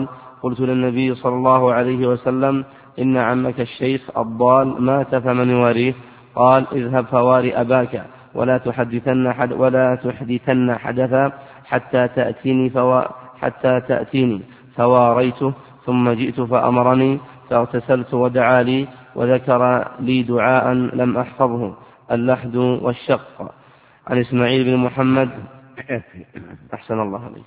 قلت للنبي صلى الله عليه وسلم إن عمك الشيخ الضال مات فمن يواريه؟ قال اذهب فواري أباك ولا تحدثن حد ولا تحدثن حدثا حتى تأتيني فوا حتى تأتيني فواريته ثم جئت فأمرني فاغتسلت ودعا لي وذكر لي دعاء لم أحفظه اللحد والشق. عن إسماعيل بن محمد. أحسن الله عليك.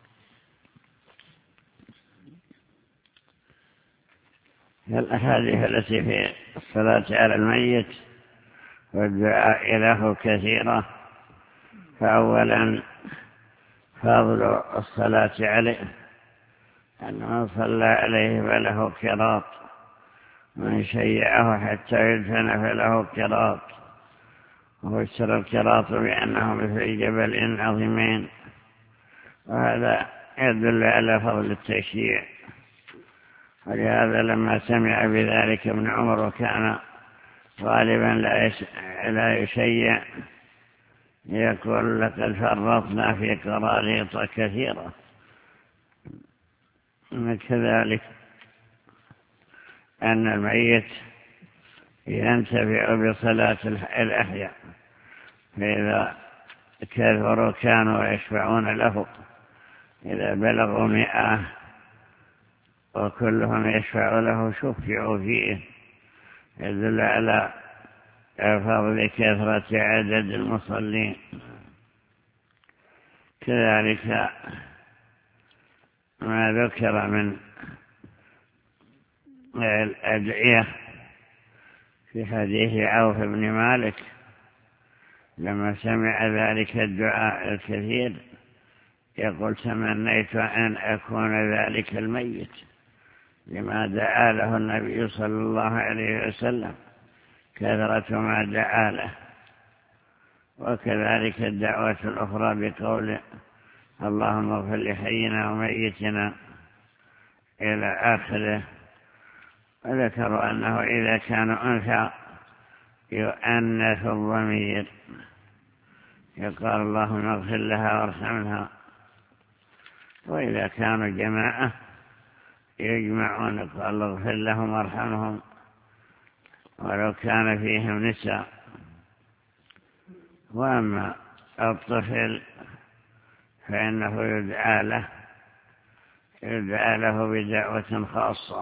الأحاديث التي في الصلاة على الميت والدعاء له كثيرة. فأولا فضل الصلاة عليه أن من صلى عليه فله كراط، من شيعه حتى يدفن فله كراط، وفسر الكراط بأنه مثل جبل عظيمين، وهذا يدل على فضل التشييع. ولهذا لما سمع بذلك ابن عمر وكان غالبا لا يشيع يقول لقد فرطنا في قراريط كثيرة. كذلك أن الميت ينتفع بصلاة الأحياء، فإذا كثروا كانوا يشفعون له، إذا بلغوا مئة وكلهم يشفع له شفعوا فيه، يدل على فضل كثرة عدد المصلين. كذلك ما ذكر من الأدعية في حديث عوف بن مالك لما سمع ذلك الدعاء الكثير يقول تمنيت أن أكون ذلك الميت لما دعا له النبي صلى الله عليه وسلم، كثرة ما دعا له. وكذلك الدعوة الأخرى بقول اللهم اغفر لحينا وميتنا إلى آخره. وذكروا أنه إذا كانوا أنثى يؤنث الضمير، يقال اللهم اغفر لها وارحمها. وإذا كانوا جماعة يجمعون قال اغفر لهم وارحمهم ولو كان فيهم نساء. وأما الطفل فإنه يدعى له يدعى له بدعوة خاصة،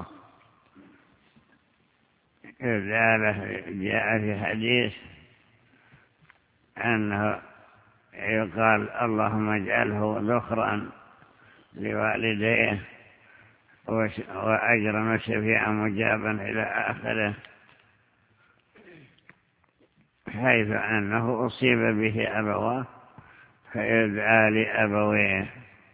يدعى له. جاء في حديث أنه يقال اللهم اجعله ذخرا لوالديه وأجرا وشفيعا مجابا إلى آخره، حيث أنه أصيب به أبواه فيدعى لأبويه.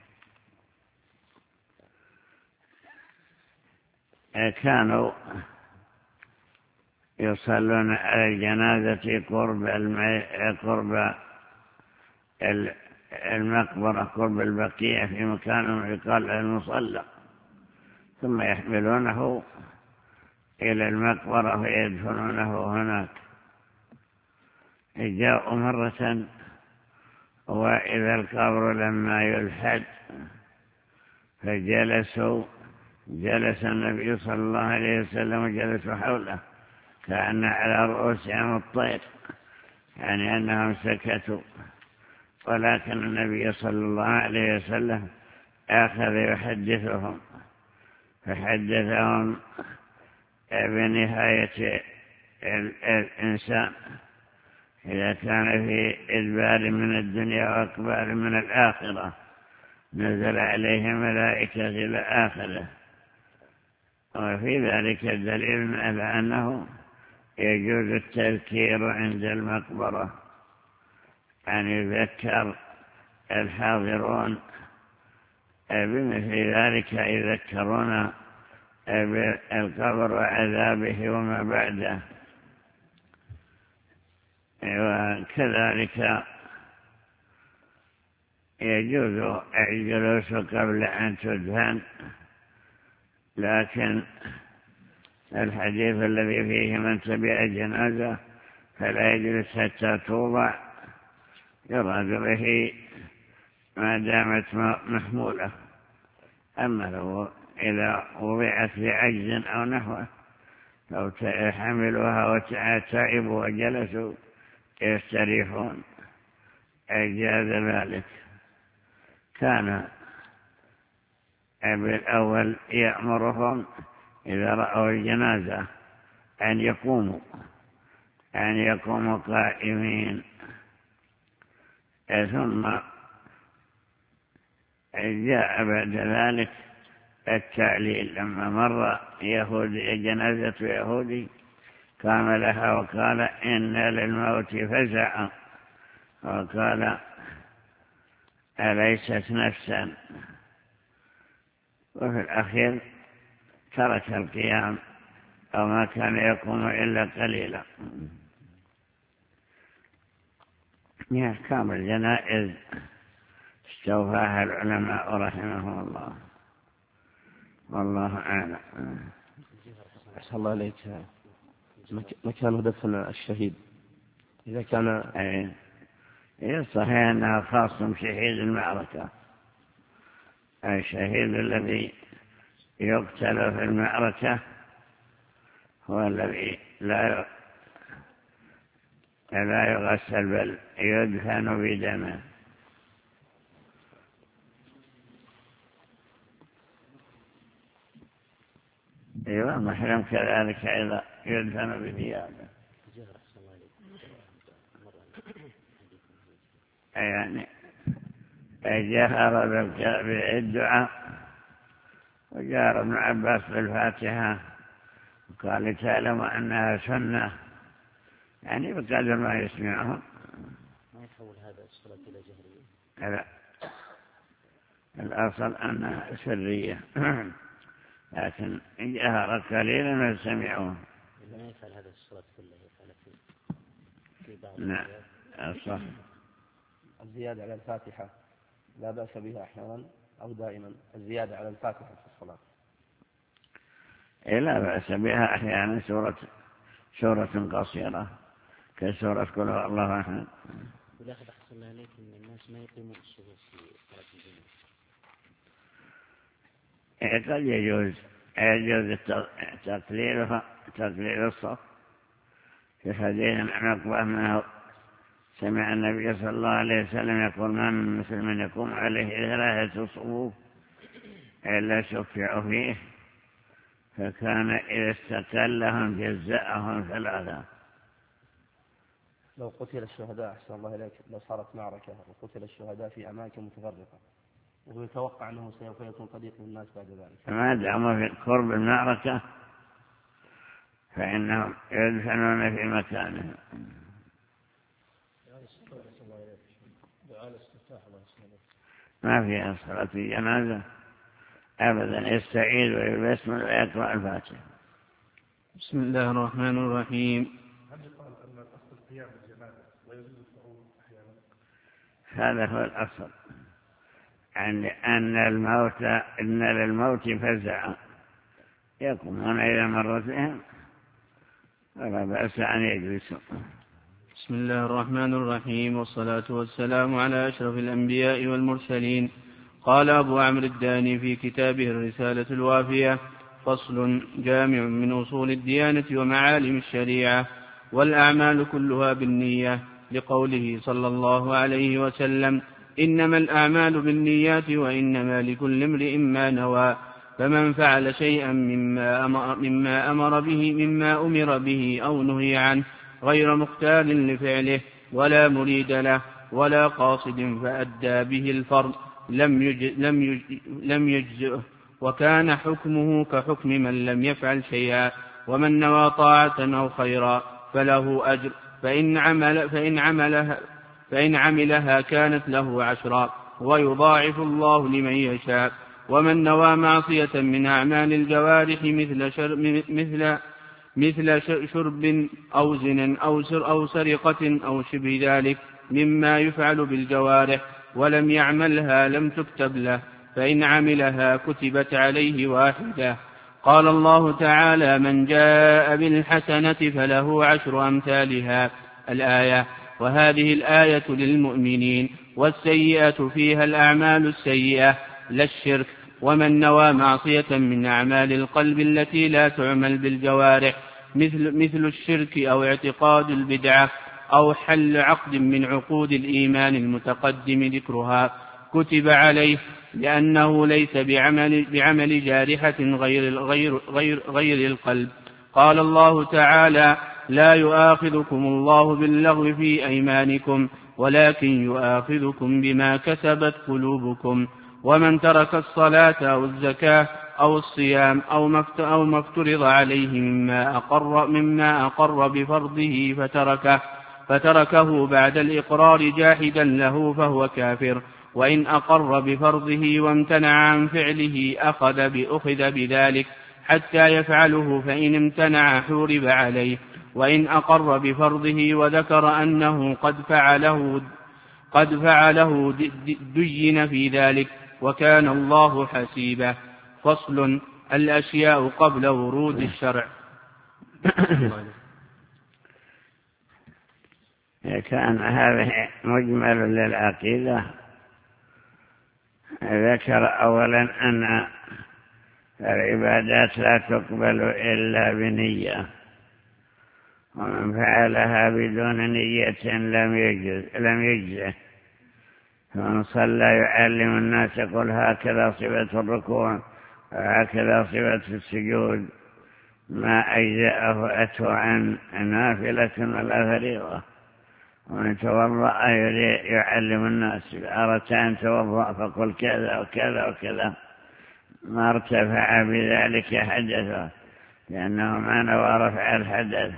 كانوا يصلون على الجنازة قرب قرب المقبرة، قرب البقيع، في مكان يقال المصلى، ثم يحملونه إلى المقبرة ويدفنونه هناك. جاءوا مرة وإذا القبر لما يلحد فجلسوا، جلس النبي صلى الله عليه وسلم وجلسوا حوله كأن على رؤوسهم الطير، يعني أنهم سكتوا. ولكن النبي صلى الله عليه وسلم أخذ يحدثهم، فحدثهم بنهاية الإنسان إذا كان في إدبار من الدنيا وأقبال من الآخرة نزل عليه ملائكة إلى آخره. وفي ذلك دليل على أنه يجوز التذكير عند المقبرة، أن يذكر الحاضرون بمثل ذلك، يذكرون بالقبر وعذابه وما بعده. وكذلك يجوز الجلوس قبل أن تدفن، لكن الحديث الذي فيه من تبع جنازة فلا يجلس حتى توضع يراد به ما دامت محمولة. أما لو إذا وضعت بعجز أو نحوه أو حملوها وتعبوا وجلسوا يستريحون أجاز ذلك. كان بالأول يأمرهم إذا رأوا الجنازة أن يقوموا أن يقوموا قائمين، ثم جاء بعد ذلك التعليل. لما مر يهودي جنازة يهودي قام لها وقال إن للموت فزعا، وقال أليست نفسا، وفي الأخير ترك القيام أو ما كان يقوم إلا قليلا. من أحكام الجنائز استوفاها العلماء رحمهم الله، والله أعلم. أحسن الله عليك، مكان دفن الشهيد إذا كان أي صحيح أنها خاص بشهيد المعركة، الشهيد الذي يقتل في المعركة هو الذي لا لا يغسل بل يدفن بدمه. أيوة محرم كذلك أيضا يدفن بثيابه، يعني جهر بالدعاء. وجار ابن عباس بالفاتحة وقال تعلم أنها سنة، يعني بقدر ما يسمعهم. ما يتحول هذا الصلاة إلى جهرية؟ لا، الأصل أنها سرية، لكن جهر قليلا ما سمعوه. ما يفعل هذا الصلاة كلها، يفعل في بعض. نعم صح. الزيادة على الفاتحة لا بأس بها أحيانا أو دائما، الزيادة على الفاتحة في الصلاة إيه لا بأس بها أحيانا، سورة سورة قصيرة كسورة قل هو الله أحد. ولكن أحسن الله عليك من الناس ما يقيمون الصلاة في صلاة الجمعة. قد يجوز يجوز تقليل تقليل الصف. في حديث عن عقبة منه سمع النبي صلى الله عليه وسلم يقول ما من مسلم يقوم عليه ثلاثة صفوف إلا شفعوا فيه، فكان إذا استقلهم جزأهم ثلاثة. لو قتل الشهداء أحسن الله إليك، لو صارت معركة وقتل الشهداء في أماكن متفرقة ويتوقع أنه سوف يكون طريق الناس بعد ذلك، ما داموا في قرب المعركة فإنهم يدفنون في مكانهم. ما فيها صلاة الجنازة أبدا، يستعيد ويبسمل ويقرأ الفاتحة. بسم الله الرحمن الرحيم. هذا هو الأصل، أن أن الموت إن للموت فزعا يقومون إلى مرتهم ولا بأس أن يجلسوا. بسم الله الرحمن الرحيم، والصلاة والسلام على أشرف الأنبياء والمرسلين. قال أبو عمرو الداني في كتابه الرسالة الوافية: فصل جامع من أصول الديانة ومعالم الشريعة: والأعمال كلها بالنية، لقوله صلى الله عليه وسلم: إنما الأعمال بالنيات وإنما لكل امرئ ما نوى، فمن فعل شيئا مما أمر, مما أمر به مما أمر به أو نهي عنه غير مختار لفعله ولا مريد له ولا قاصد فأدى به الفرض لم يج لم يج لم يجزئه، وكان حكمه كحكم من لم يفعل شيئا. ومن نوى طاعة أو خيرا فله أجر، فإن عمل فإن عملها فإن عملها كانت له عشرا، ويضاعف الله لمن يشاء. ومن نوى معصية من أعمال الجوارح مثل شر مثل مثل شرب أو زنا أو سر أو سرقة أو شبه ذلك مما يفعل بالجوارح ولم يعملها لم تكتب له، فإن عملها كتبت عليه واحدة. قال الله تعالى: من جاء بالحسنة فله عشر أمثالها، الآية. وهذه الآية للمؤمنين، والسيئة فيها الأعمال السيئة لا الشرك، ومن نوى معصية من أعمال القلب التي لا تعمل بالجوارح مثل, مثل الشرك أو اعتقاد البدعة أو حل عقد من عقود الإيمان المتقدم ذكرها كتب عليه لأنه ليس بعمل, بعمل جارحة غير, غير, غير, غير القلب. قال الله تعالى: لا يؤاخذكم الله باللغو في أيمانكم ولكن يؤاخذكم بما كسبت قلوبكم. ومن ترك الصلاة أو الزكاة أو الصيام أو ما افترض عليه مما أقر, مما أقر بفرضه فتركه, فتركه بعد الإقرار جاحدا له فهو كافر. وإن أقر بفرضه وامتنع عن فعله أخذ بأخذ بذلك حتى يفعله، فإن امتنع حورب عليه. وإن أقر بفرضه وذكر أنه قد فعله, قد فعله دين في ذلك وكان الله حسيبه. فصل: الأشياء قبل ورود الشرع. كان هذا مجمل للعقيدة. ذكر أولا أن العبادات لا تقبل إلا بنية، ومن فعلها بدون نية لم يجز لم يجزه. فمن صلى يعلم الناس يقول هكذا صفة الركوع وهكذا صفة السجود ما أجزأه أتوا عن نافلة ولا فريضة. ومن توضأ يعلم الناس أردت أن توضأ فقل كذا وكذا وكذا ما ارتفع بذلك حدثه لأنه ما نوى رفع الحدث.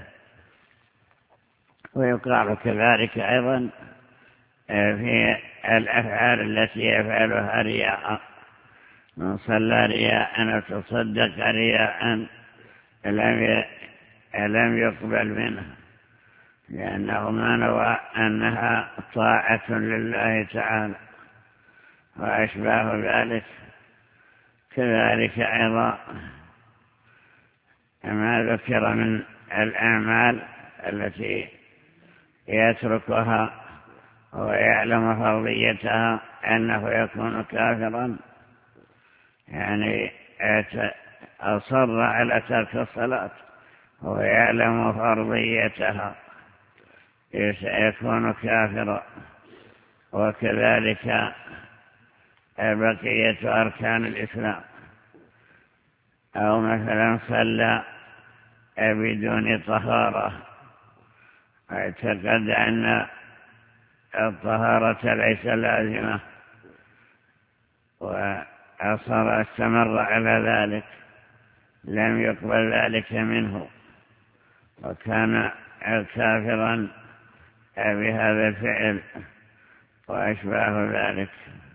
ويقال كذلك أيضا في الأفعال التي يفعلها رياء. من صلى رياء أو تصدق رياء لم يقبل منه لأنه ما نوى أنها طاعة لله تعالى وأشباه ذلك. كذلك أيضا ما ذكر من الأعمال التي يتركها ويعلم فرضيتها أنه يكون كافرا، يعني أصر على ترك الصلاة ويعلم فرضيتها يكون كافرا. وكذلك بقية أركان الإسلام. أو مثلا صلى بدون طهارة اعتقد أن الطهارة ليس لازمة وأصر استمر على ذلك لم يقبل ذلك منه وكان كافرا بهذا الفعل وأشباه ذلك.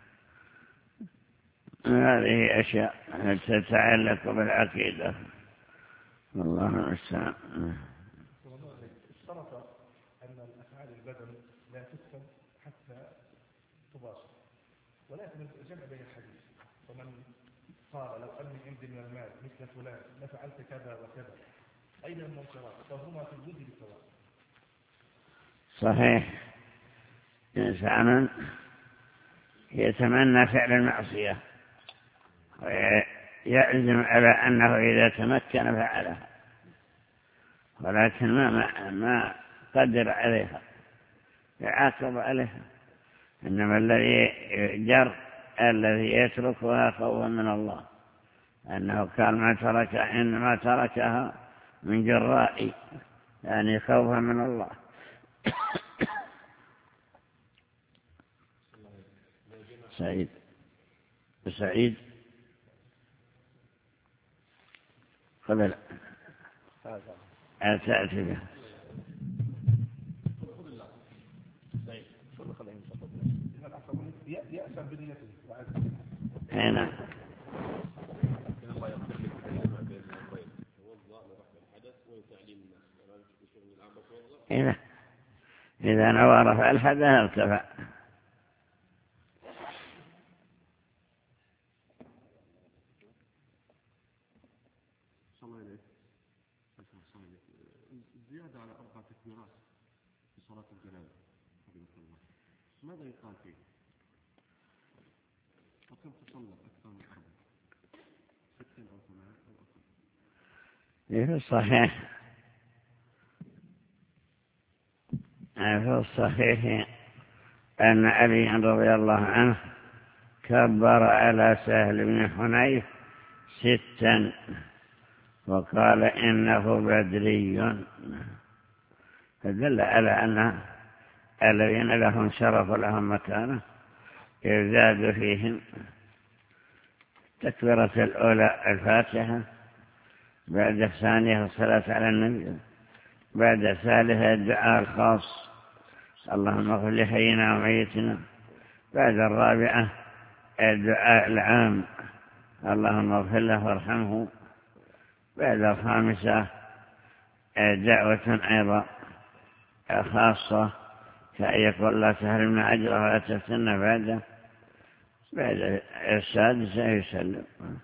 هذه أشياء تتعلق بالعقيدة. والله المستعان. اشترط أن الأفعال البدن لا تكتب حتى تباشر، ولكن الجمع بين الحديث. فمن قال لو أني عندي من المال مثل فلان لفعلت كذا وكذا أين المنكرات؟ فهما في الوجه سواء. صحيح. إنسان يتمنى فعل المعصية ويعزم على أنه إذا تمكن فعلها، ولكن ما, ما, ما قدر عليها يعاقب عليها. إنما الذي يجر الذي يتركها خوفا من الله، أنه قال ما ترك إنما تركها من جرائي، يعني خوفا من الله. سعيد سعيد قبل أتأتي به. هنا هنا إذا نوى رفع الحدث ارتفع. الزيادة على أربع تكبيرات في صلاة الجنازة ماذا يقال فيه؟ وكم تصلى أكثر من أربع؟ في الصحيح في الصحيح أن علي رضي الله عنه كبر على سهل بن حنيف ستا وقال إنه بدري، فدل على أن الذين لهم شرف ولهم مكانة يزاد فيهم تكبيرة الأولى الفاتحة، بعد الثانية الصلاة على النبي، بعد الثالثة الدعاء الخاص اللهم اغفر لحينا وميتنا، بعد الرابعة الدعاء العام اللهم اغفر له وارحمه، بعد الخامسة دعوة أيضا خاصة كأن يقول لا تحرمنا أجره ولا تفتنا بعده، بعد السادسة يسلم.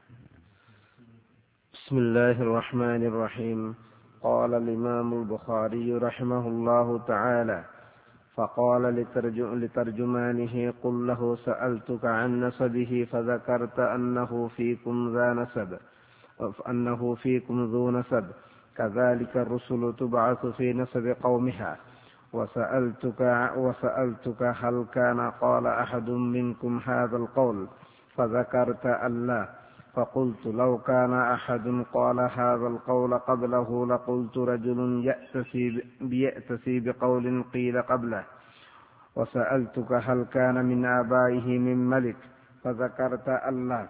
بسم الله الرحمن الرحيم. قال الإمام البخاري رحمه الله تعالى: فقال لترجمانه: قل له سألتك عن نسبه فذكرت أنه فيكم ذا نسب أنه فيكم ذو نسب، كذلك الرسل تبعث في نسب قومها. وسألتك, وسألتك هل كان قال أحد منكم هذا القول فذكرت ألا، فقلت لو كان أحد قال هذا القول قبله لقلت رجل يأتسي, يأتسي بقول قيل قبله. وسألتك هل كان من آبائه من ملك فذكرت ألا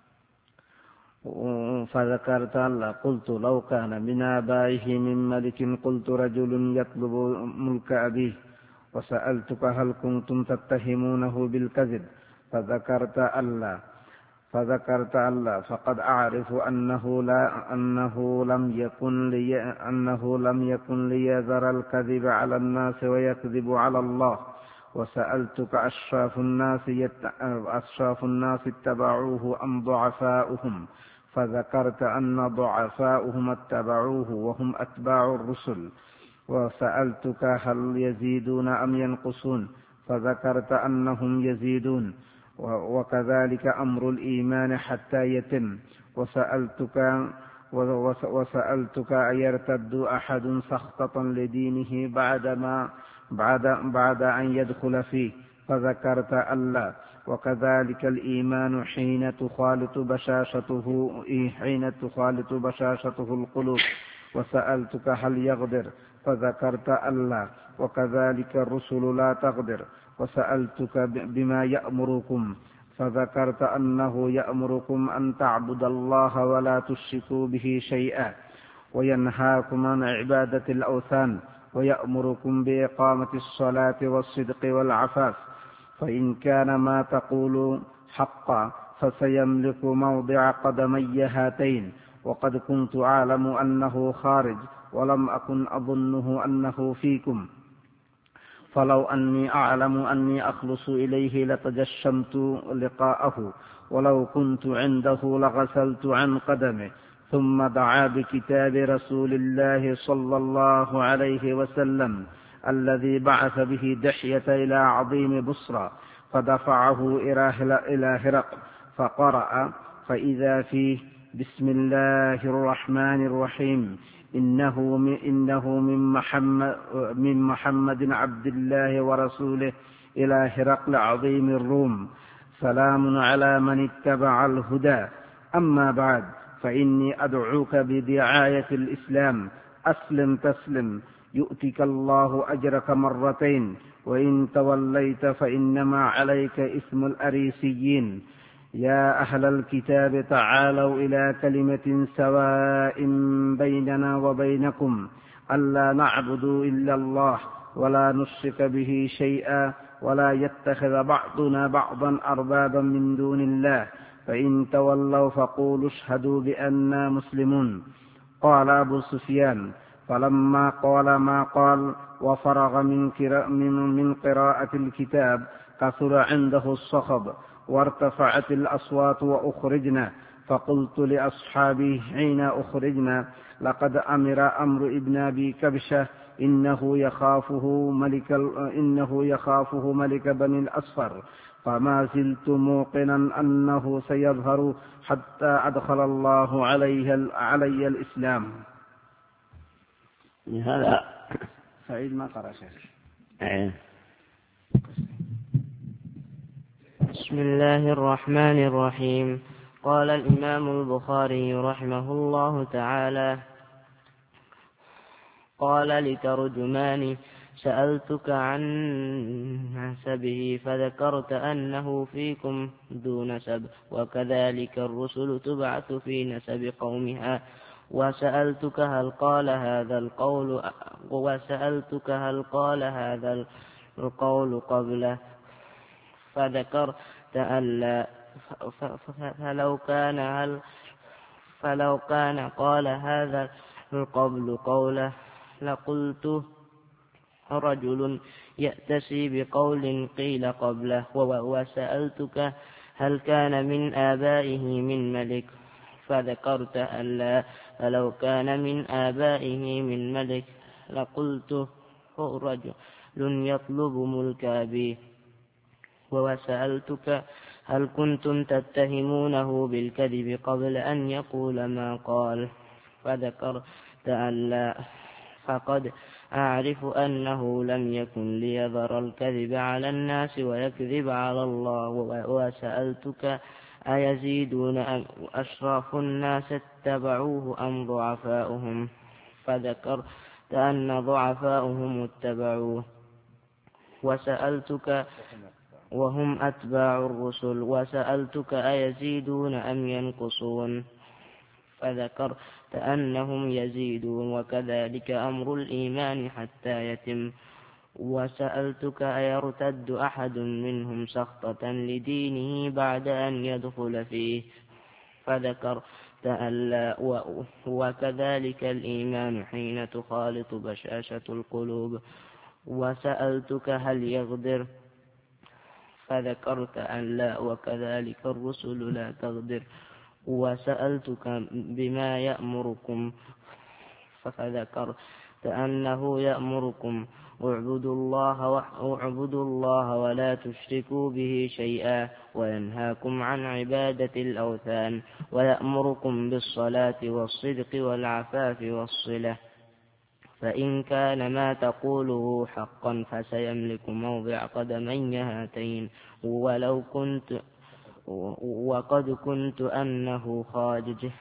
فذكرت ألا قلت لو كان من آبائه من ملك قلت رجل يطلب ملك أبيه. وسألتك هل كنتم تتهمونه بالكذب فذكرت ألا فذكرت ألا فقد أعرف أنه لا أنه لم يكن لي أنه لم يكن ليذر الكذب على الناس ويكذب على الله. وسألتك أشراف الناس يت... أشراف الناس اتبعوه أم ضعفاؤهم فذكرت أن ضعفاؤهم اتبعوه وهم أتباع الرسل. وسألتك هل يزيدون أم ينقصون فذكرت أنهم يزيدون، وكذلك أمر الإيمان حتى يتم. وسألتك وسألتك أيرتد أحد سخطة لدينه بعدما بعد بعد أن يدخل فيه فذكرت ألا، وكذلك الإيمان حين تخالط بشاشته حين تخالط بشاشته القلوب. وسألتك هل يغدر فذكرت ألا، وكذلك الرسل لا تغدر. وسألتك بما يأمركم فذكرت أنه يأمركم أن تعبدوا الله ولا تشركوا به شيئا، وينهاكم عن عبادة الأوثان، ويأمركم بإقامة الصلاة والصدق والعفاف. فإن كان ما تقول حقا فسيملك موضع قدمي هاتين، وقد كنت أعلم أنه خارج ولم أكن أظنه أنه فيكم، فلو أني أعلم أني أخلص إليه لتجشمت لقاءه، ولو كنت عنده لغسلت عن قدمه. ثم دعا بكتاب رسول الله صلى الله عليه وسلم الذي بعث به دحية إلى عظيم بصرى، فدفعه إلى هرقل فقرأ فإذا فيه: بسم الله الرحمن الرحيم، إنه من, إنه من محمد, من محمد عبد الله ورسوله إلى هرقل عظيم الروم، سلام على من اتبع الهدى. أما بعد، فإني أدعوك بدعاية الإسلام، أسلم تسلم يؤتك الله أجرك مرتين، وإن توليت فإنما عليك اسم الأريسيين. يا أهل الكتاب تعالوا إلى كلمة سواء بيننا وبينكم ألا نعبد إلا الله ولا نشرك به شيئا ولا يتخذ بعضنا بعضا أربابا من دون الله، فإن تولوا فقولوا اشهدوا بأننا مسلمون. قال أبو سفيان: فلما قال ما قال وفرغ من, من قراءة الكتاب كثر عنده الصخب وارتفعت الأصوات وأخرجنا. فقلت لأصحابي حين أخرجنا: لقد أمر أمر ابن أبي كبشة إنه يخافه ملك, إنه يخافه ملك بني الأصفر، فما زلت موقنا أنه سيظهر حتى أدخل الله عليه علي الإسلام. هذا سعيد ما قرأ شيخ. أيه. بسم الله الرحمن الرحيم. قال الإمام البخاري رحمه الله تعالى: قال لترجمان: سألتك عن نسبه فذكرت أنه فيكم ذو نسب، وكذلك الرسل تبعث في نسب قومها. وسألتك هل قال هذا القول وسألتك هل قال هذا القول قبله فذكرت أن لا، فلو كان هل فلو كان قال هذا القول قوله لقلت رجل يأتسي بقول قيل قبله. وسألتك هل كان من آبائه من ملك فذكرت أن لا، فلو كان من آبائه من ملك لقلت رجل يطلب ملك أبيه. وسألتك هل كنتم تتهمونه بالكذب قبل أن يقول ما قال فذكرت أن لا، فقد أعرف أنه لم يكن ليذر الكذب على الناس ويكذب على الله. وسألتك أيزيدون أشراف الناس اتبعوه أم ضعفاؤهم فذكرت أن ضعفاؤهم اتبعوه. وسألتك وهم أتباع الرسل. وسألتك أيزيدون أم ينقصون فذكرت أنهم يزيدون، وكذلك أمر الإيمان حتى يتم. وسألتك أيرتد أحد منهم سخطة لدينه بعد أن يدخل فيه فذكرت أن لا، وكذلك الإيمان حين تخالط بشاشة القلوب. وسألتك هل يغدر فذكرت أن لا، وكذلك الرسل لا تغدر. وسألتك بما يأمركم فذكرت أنه يأمركم اعبدوا الله واعبدوا الله ولا تشركوا به شيئا، وينهاكم عن عبادة الأوثان، ويأمركم بالصلاة والصدق والعفاف والصلة. فإن كان ما تقوله حقا فسيملك موضع قدمي هاتين، ولو كنت وقد كنت أنه خارج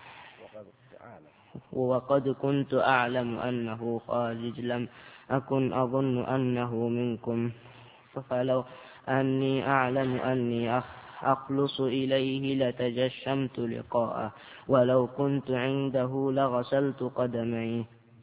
وقد كنت أعلم أنه خارج لم أكن أظن أنه منكم، فلو أني أعلم أني أخلص إليه لتجشمت لقاءه، ولو كنت عنده لغسلت قدميه.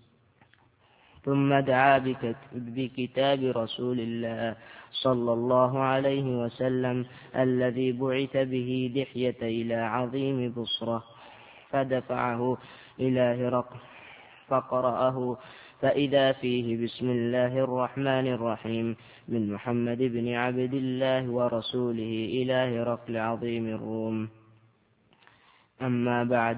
ثم دعا بكتاب رسول الله صلى الله عليه وسلم الذي بعث به دحية إلى عظيم بصرة، فدفعه إلى هرقل فقرأه، فإذا فيه بسم الله الرحمن الرحيم من محمد بن عبد الله ورسوله إلى هرقل عظيم الروم. أما بعد،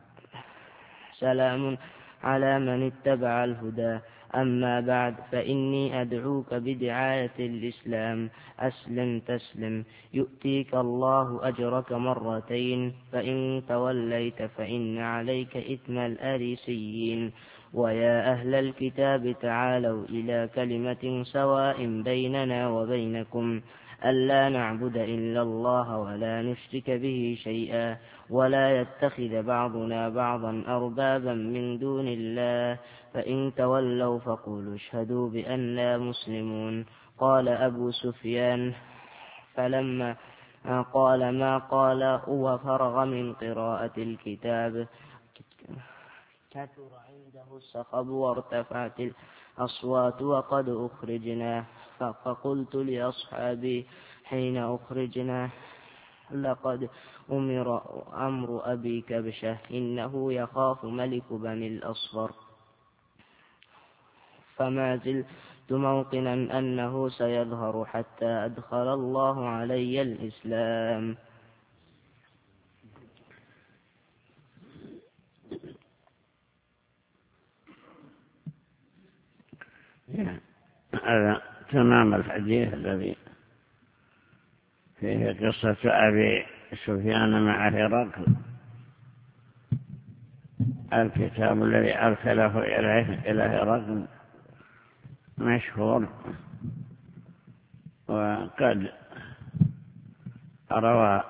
سلام على من اتبع الهدى. أما بعد، فإني أدعوك بدعاية الإسلام: أسلم تسلم يؤتيك الله أجرك مرتين، فإن توليت فإن عليك إثم الأريسيين. ويا أهل الكتاب تعالوا إلى كلمة سواء بيننا وبينكم ألا نعبد إلا الله ولا نشرك به شيئا، ولا يتخذ بعضنا بعضا أربابا من دون الله، فإن تولوا فقولوا اشهدوا بأننا مسلمون. قال أبو سفيان فلما قال ما قال وفرغ من قراءة الكتاب كثر عنده الصخب وارتفعت الأصوات وقد أخرجنا، فقلت لأصحابي حين أخرجنا: لقد أمر أمر أبي كبشة إنه يخاف ملك بني الأصفر، فما زلت موقنا أنه سيظهر حتى أدخل الله علي الإسلام. هذا تمام الحديث الذي فيه قصة أبي سفيان مع هرقل. الكتاب الذي أرسله إليه إلى هرقل مشهور، وقد روى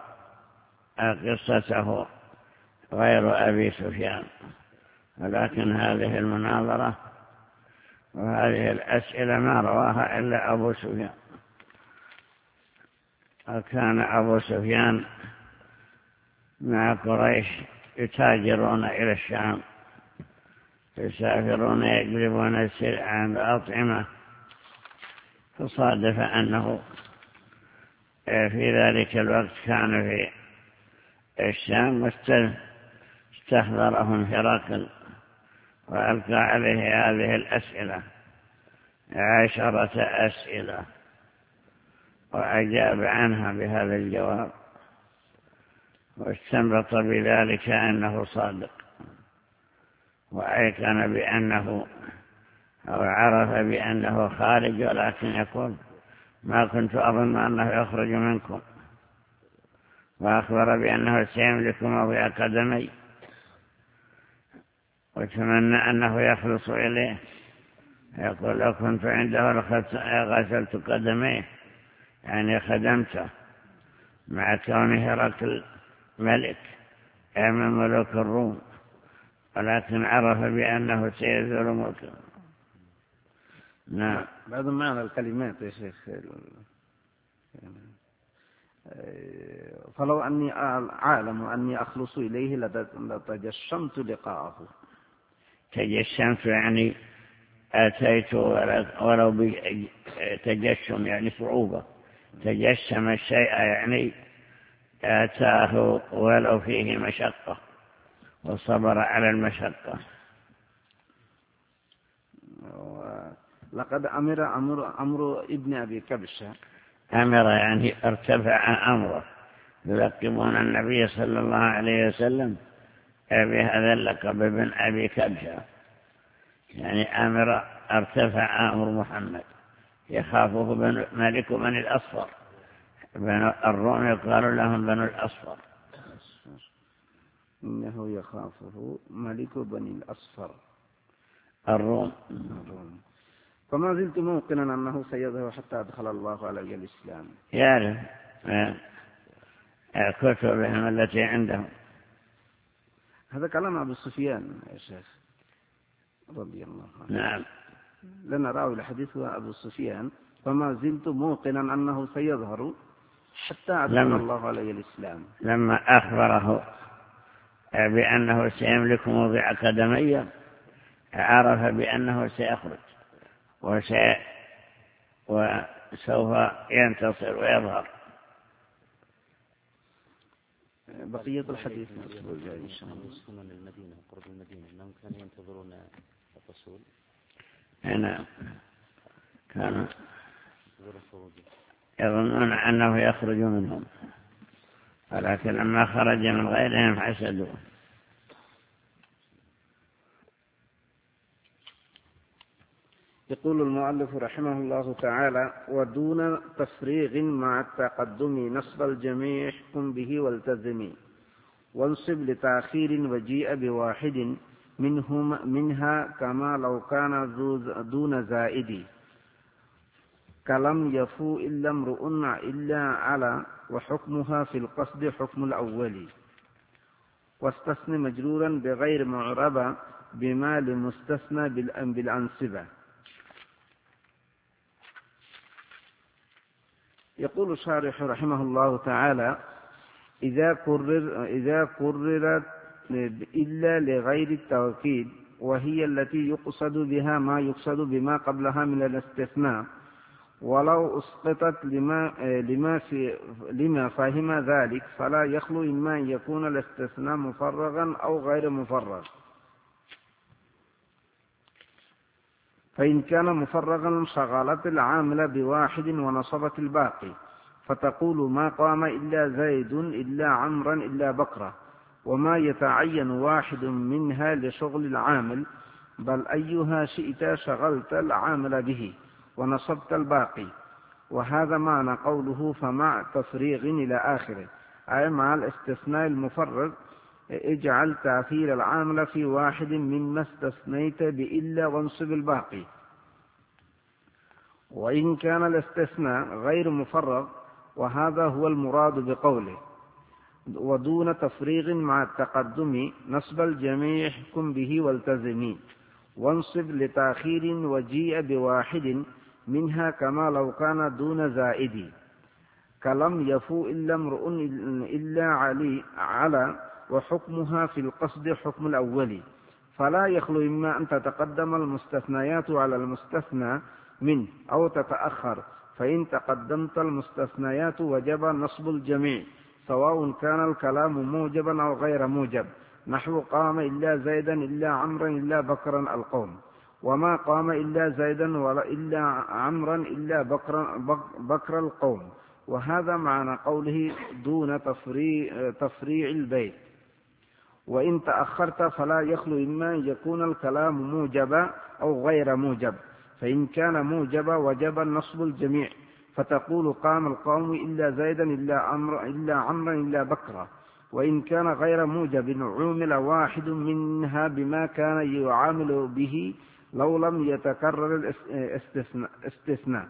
قصته غير أبي سفيان، ولكن هذه المناظرة وهذه الأسئلة ما رواها إلا أبو سفيان. وكان أبو سفيان مع قريش يتاجرون إلى الشام، يسافرون يجلبون السلع والأطعمة، فصادف أنه في ذلك الوقت كان في الشام، واستحضرهم هرقل وألقى عليه هذه الأسئلة عشرة أسئلة، وأجاب عنها بهذا الجواب، واستنبط بذلك أنه صادق، وأيقن بأنه أو عرف بأنه خارج، ولكن يقول ما كنت أظن أنه يخرج منكم، وأخبر بأنه سيملك موضع قدمي، وتمنى أنه يخلص إليه. يقول لو كنت عنده غسلت قدميه، يعني خدمته، مع كونه هرقل ملك من ملوك الروم، ولكن عرف بأنه سيزول ملكه. نعم. بعد معنى الكلمات يا شيخ، فلو أني عالم أني أخلص إليه لتجشمت لقاءه. تجشمت يعني أتيت ولو بتجشم يعني صعوبة، تجشم الشيء يعني أتاه ولو فيه مشقة، وصبر على المشقة. لقد أمر أمر أمر ابن أبي كبشة، أمر يعني ارتفع أمره، يلقبون النبي صلى الله عليه وسلم بهذا اللقب ابن أبي كبشة، يعني أمر ارتفع أمر محمد، يخافه ملك بني الأصفر، بنو الروم يقال لهم بنو الأصفر، إنه يخافه ملك بني الأصفر الروم. فما زلت موقنا أنه سيظهر حتى أدخل الله علي الإسلام. يعرف كتبهم التي عندهم. هذا كلام أبو سفيان يا شيخ رضي الله عنه. نعم. لنا راوي الحديث هو أبو سفيان. فما زلت موقنا أنه سيظهر حتى أدخل الله علي الإسلام. لما أخبره بأنه سيملك موضع قدمي، عرف بأنه سيخرج وسي وسوف ينتصر ويظهر. بقية الحديث الأسبوع الجاي إن شاء الله. يسكنون المدينة قرب المدينة، أنهم كانوا ينتظرون الرسول. نعم، كانوا يظنون أنه يخرج منهم، ولكن لما خرج من غيرهم حسدوه. يقول المؤلف رحمه الله تعالى: ودون تفريغ مع التقدم نصب الجميع احكم به والتزمي، وانصب لتأخير وجيء بواحد منهم منها كما لو كان دون زائد، كلم يفو إلا امرؤ إلا على، وحكمها في القصد حكم الأول، واستثنى مجرورا بغير معربة بما لمستثنى بالأنسبة. يقول الشارح رحمه الله تعالى: إذا قرر إذا قررت إلا لغير التوكيد، وهي التي يقصد بها ما يقصد بما قبلها من الاستثناء، ولو أسقطت لما لما في لما فهم ذلك، فلا يخلو إما أن يكون الاستثناء مفرغا أو غير مفرغ. فإن كان مفرغا شغلت العامل بواحد ونصبت الباقي، فتقول ما قام إلا زيد إلا عمرا إلا بكرة، وما يتعين واحد منها لشغل العامل، بل أيها شئت شغلت العامل به ونصبت الباقي. وهذا معنى قوله فمع تفريغ إلى آخره، أي مع الاستثناء المفرغ اجعل تأخير العامل في واحد مما استثنيت بإلا وانصب الباقي. وإن كان الاستثناء غير مفرغ، وهذا هو المراد بقوله ودون تفريغ مع التقدم، نصب الجميع احكم به والتزمي، وانصب لتأخير وجيء بواحد منها كما لو كان دون زائد، كلم يفو إلا امرؤ إلا علي على، وحكمها في القصد حكم الأول، فلا يخلو إما أن تتقدم المستثنيات على المستثنى منه أو تتأخر، فإن تقدمت المستثنيات وجب نصب الجميع سواء كان الكلام موجبا أو غير موجب، نحو قام إلا زيدا إلا عمرا إلا بكرا القوم، وما قام إلا زيدا ولا إلا عمرا إلا بكرا بكر القوم. وهذا معنى قوله دون تفريع, تفريع البيت. وإن تأخرت فلا يخلو إما أن يكون الكلام موجبا أو غير موجب، فإن كان موجبا وجب نصب الجميع، فتقول قام القوم إلا زيدا إلا عمرا إلا عمرا إلا بكرا. وإن كان غير موجب عومل واحد منها بما كان يعامل به لو لم يتكرر الاستثناء،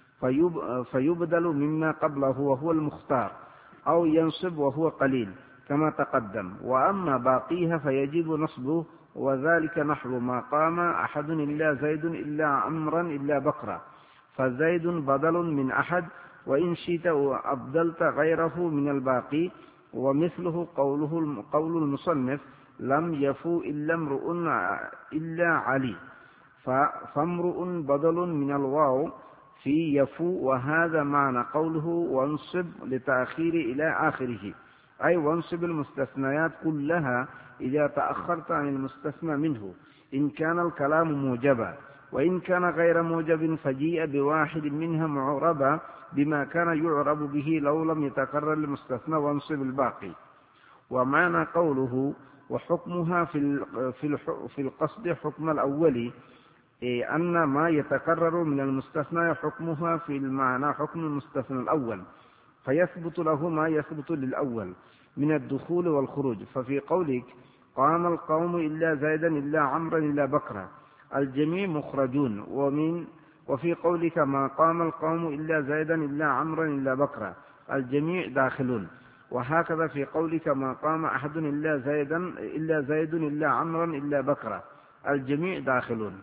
فيبدل مما قبله وهو المختار، أو ينصب وهو قليل كما تقدم. وأما باقيها فيجب نصبه، وذلك نحو ما قام أحد إلا زيد إلا عمرا إلا بكرا، فزيد بدل من أحد، وإن شئت أبدلت غيره من الباقي. ومثله قوله قول المصنف لم يفو إلا امرؤ إلا علي، فامرؤ بدل من الواو في يفو، وهذا معنى قوله وانصب لتأخير إلى آخره، أي وانصب المستثنيات كلها إذا تأخرت عن المستثنى منه إن كان الكلام موجبا، وإن كان غير موجب فجيء بواحد منها معربا بما كان يعرب به لو لم يتكرر المستثنى وانصب الباقي. ومعنى قوله وحكمها في في القصد حكم الأول، أن ما يتكرر من المستثنى حكمها في المعنى حكم المستثنى الأول، فيثبت له ما يثبت للأول من الدخول والخروج. ففي قولك قام القوم إلا زيدا إلا عمرا إلا بكرا الجميع مخرجون، ومن وفي قولك ما قام القوم إلا زيدا إلا عمرا إلا بكرا الجميع داخلون. وهكذا في قولك ما قام أحد إلا زيدا إلا زيد إلا عمرا إلا بكرا الجميع داخلون.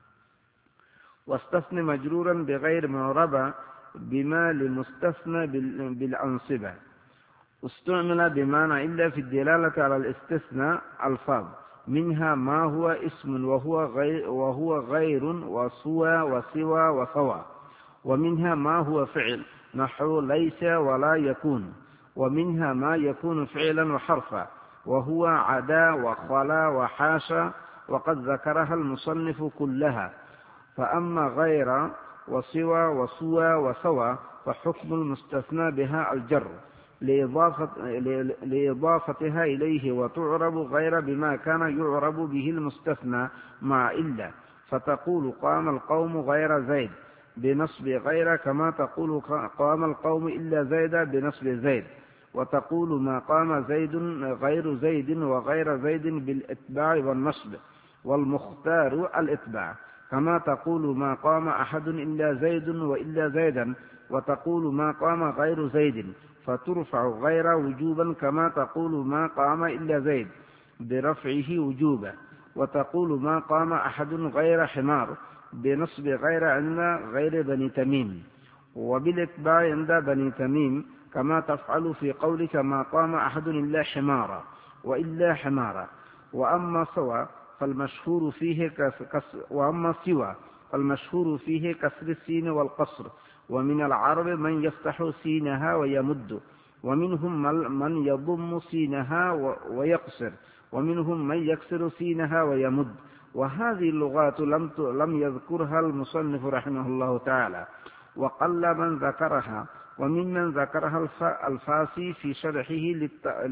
واستثنى مجرورا بغير معربة بما لمستثنى بالأنصبة، استعمل بمعنى إلا في الدلالة على الاستثناء ألفاظ، منها ما هو اسم وهو غير, وهو غير وسوى وسوى وسوى، ومنها ما هو فعل نحو ليس ولا يكون، ومنها ما يكون فعلا وحرفا وهو عدا وخلا وحاشا، وقد ذكرها المصنف كلها. فأما غير وسوى وسوى وسوى فحكم المستثنى بها الجر لإضافة لإضافتها إليه، وتعرب غير بما كان يعرب به المستثنى مع إلا، فتقول قام القوم غير زيد بنصب غير، كما تقول قام القوم إلا زيد بنصب زيد، وتقول ما قام زيد غير زيد وغير زيد بالإتباع والنصب، والمختار الإتباع، كما تقول ما قام أحد إلا زيد وإلا زيدا، وتقول ما قام غير زيد، فترفع غير وجوبا، كما تقول ما قام إلا زيد برفعه وجوبا، وتقول ما قام أحد غير حمار بنصب غير عند غير بني تميم، وبالإتباع عند بني تميم، كما تفعل في قولك ما قام أحد إلا حمارا وإلا حمارا. وأما سوى فالمشهور فيه كسر وأما سوى فالمشهور فيه كسر السين والقصر، ومن العرب من يفتح سينها ويمد، ومنهم من يضم سينها ويقصر، ومنهم من يكسر سينها ويمد. وهذه اللغات لم لم يذكرها المصنف رحمه الله تعالى، وقل من ذكرها، وممن ذكرها الفاسي في شرحه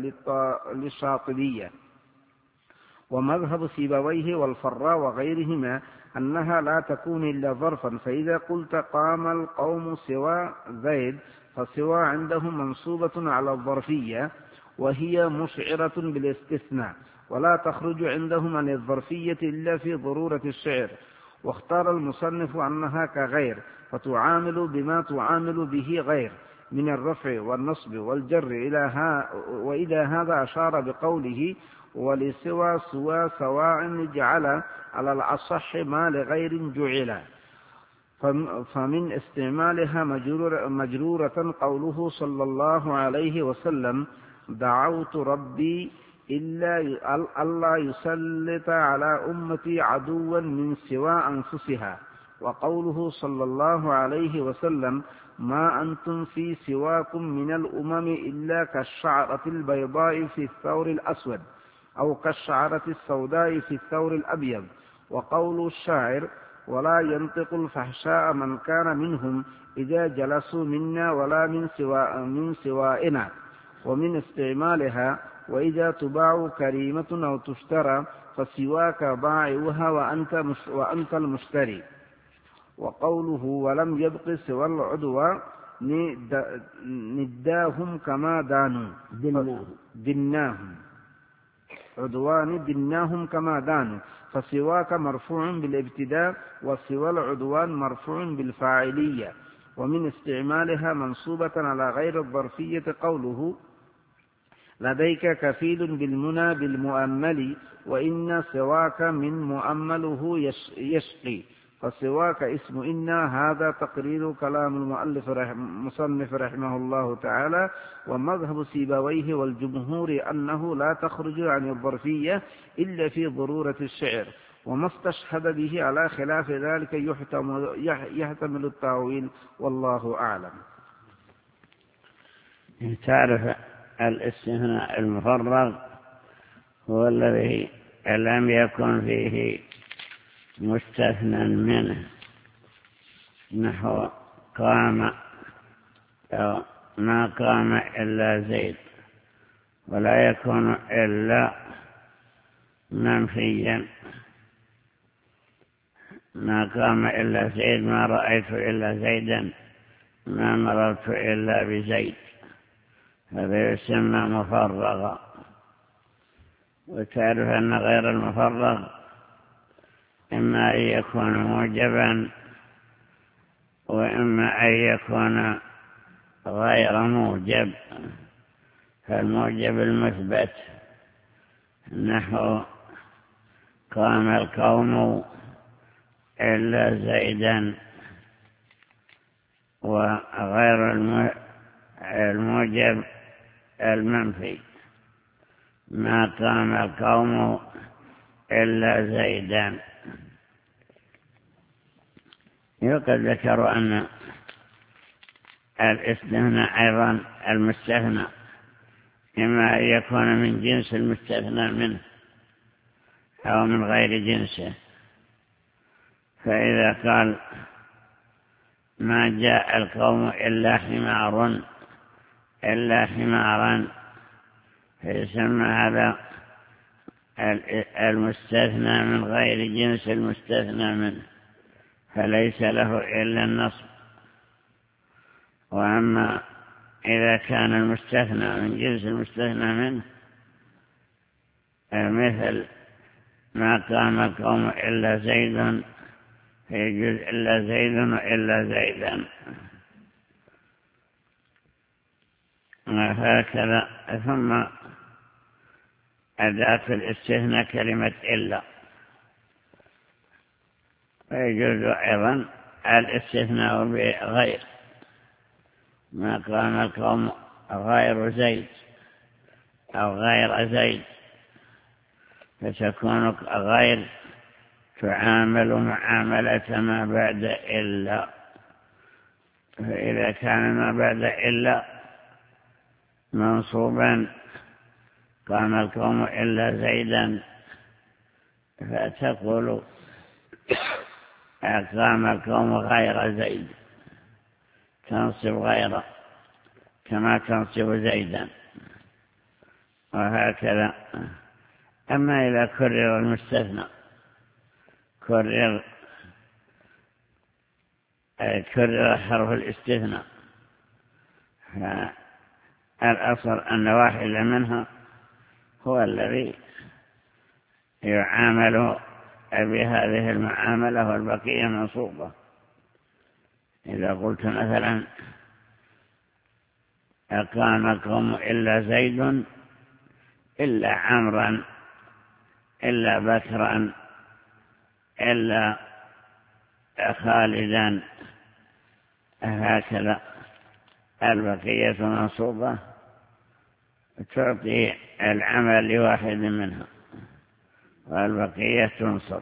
للشاطبية. ومذهب سيبويه والفراء وغيرهما أنها لا تكون إلا ظرفا، فإذا قلت قام القوم سوى زيد فسوى عندهم منصوبة على الظرفية، وهي مشعرة بالاستثناء، ولا تخرج عندهم عن الظرفية إلا في ضرورة الشعر. واختار المصنف أنها كغير، فتعامل بما تعامل به غير من الرفع والنصب والجر إلى ها وإلى هذا أشار بقوله ولسوى سوى سواء جعل على الأصح ما لغير جعل. فمن استعمالها مجرورة قوله صلى الله عليه وسلم دعوت ربي إلا ألا يسلط على أمتي عدوا من سوى أنفسها. وقوله صلى الله عليه وسلم ما أنتم في سواكم من الأمم إلا كالشعرة البيضاء في الثور الأسود أو كالشعرة السوداء في الثور الأبيض. وقول الشاعر ولا ينطق الفحشاء من كان منهم إذا جلسوا منا ولا من, سوا من سوائنا. ومن استعمالها وإذا تباع كريمة أو تشترى فسواك باعوها وأنت, مش وأنت المشتري. وقوله ولم يبق سوى العدوى نداهم كما دانوا دناهم عدوان دناهم كما دانوا. فسواك مرفوع بالابتداء وسوى العدوان مرفوع بالفاعلية. ومن استعمالها منصوبة على غير الظرفية قوله لديك كفيل بالمنى بالمؤمل وإن سواك من مؤمله يشقي. فسواك اسم إن، هذا تقرير كلام المؤلف مصنف رحمه الله تعالى. ومذهب سيبويه والجمهور أنه لا تخرج عن الظرفية إلا في ضرورة الشعر، وما استشهد به على خلاف ذلك يحتمل, يحتمل التأويل، والله أعلم. تعرف الاستثناء المفرغ هو الذي لم يكن فيه مستثنى منه، نحو قام أو ما قام إلا زيد، ولا يكون إلا منفيا. ما قام إلا زيد، ما رأيت إلا زيدا، ما مررت إلا بزيد، هذا يسمى مفرغا. وتعرف أن غير المفرغ إما أن يكون موجبا وإما أن يكون غير موجب. فالموجب المثبت نحو قام القوم إلا زيدا، وغير الموجب المنفي ما قام القوم إلا زيدا. وقد ذكروا أن الاستثناء أيضا المستثنى إما أن يكون من جنس المستثنى منه أو من غير جنسه. فإذا قال ما جاء القوم إلا حمار إلا حمارا، فيسمى هذا المستثنى من غير جنس المستثنى منه، فليس له إلا النصب. وأما إذا كان المستثنى من جنس المستثنى منه مثل ما قام القوم إلا زيد، فيجوز إلا زيد وإلا زيدا، وهكذا. ثم أداة الاستثناء كلمة إلا، ويجوز أيضا الاستثناء بغير، ما قام القوم غير زيد أو غير زيد، فتكون غير تعامل معاملة ما بعد إلا. فإذا كان ما بعد إلا منصوبا قام القوم إلا زيدا، فتقول قام القوم غير زيد، تنصب غير كما تنصب زيدا، وهكذا. أما إذا كرر المستثنى كرر كرر حرف الاستثناء، الأصل أن واحدا منها هو الذي يعامل بهذه المعاملة والبقية منصوبة. إذا قلت مثلا أقامكم إلا زيد إلا عمرا إلا بكرا إلا خالدا، هكذا البقية منصوبة تعطي العمل لواحد منها والبقية تنصب.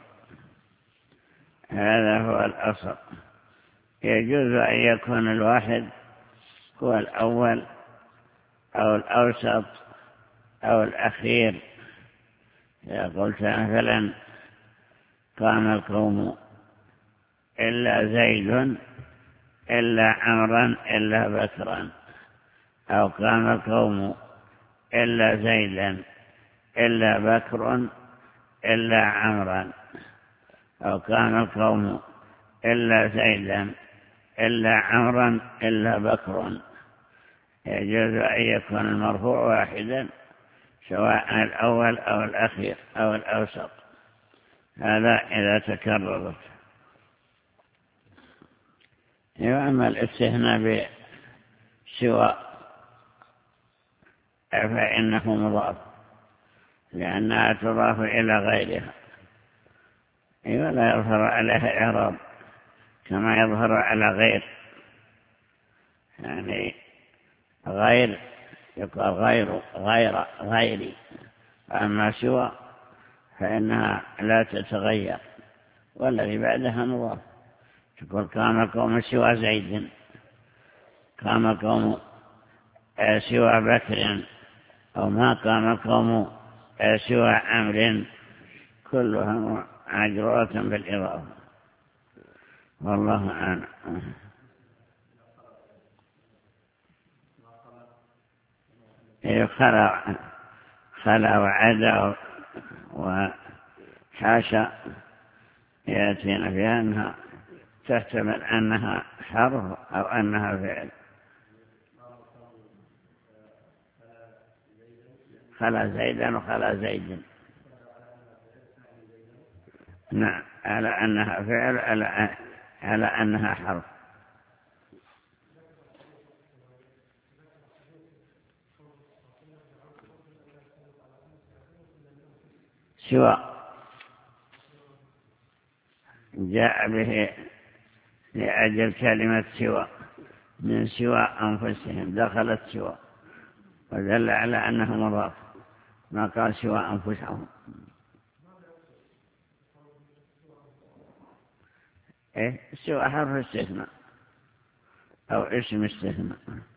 هذا هو الأصل. يجوز أن يكون الواحد هو الأول أو الأوسط أو الأخير. إذا قلت مثلا قام القوم إلا زيد إلا عمرا إلا بكرا، أو قام القوم إلا زيدا إلا بكر إلا عمرا، أو قام القوم إلا زيدا إلا عمرا إلا بكر. يجوز أن يكون المرفوع واحدا سواء الأول أو الأخير أو الأوسط، هذا إذا تكررت. وأما الاستثناء بسوى فإنه مضاف لأنها تضاف إلى غيرها ولا يظهر عليها إعراب كما يظهر على غير. يعني غير يقال غير غير غيري، أما سوى فإنها لا تتغير والذي بعدها مضاف. تقول قام قوم سوى زيد، قام قوم سوى بكر، أو ما قام قوم سوى عمر، كلها عجرات بالإضافة. والله أعلم. خلا خلا وعدا وحاشا يأتينا بأنها تحتمل أنها حرف أو أنها فعل. خلا زيدا وخلا زيد، نعم، على أنها فعل على أنها حرف. سوى جاء به لأجل كلمة سوى، من سوى أنفسهم دخلت سوى، ودل على أنه مضاف، ما قال سوى أنفسهم. إيه سوى حرف استثناء أو اسم استثناء.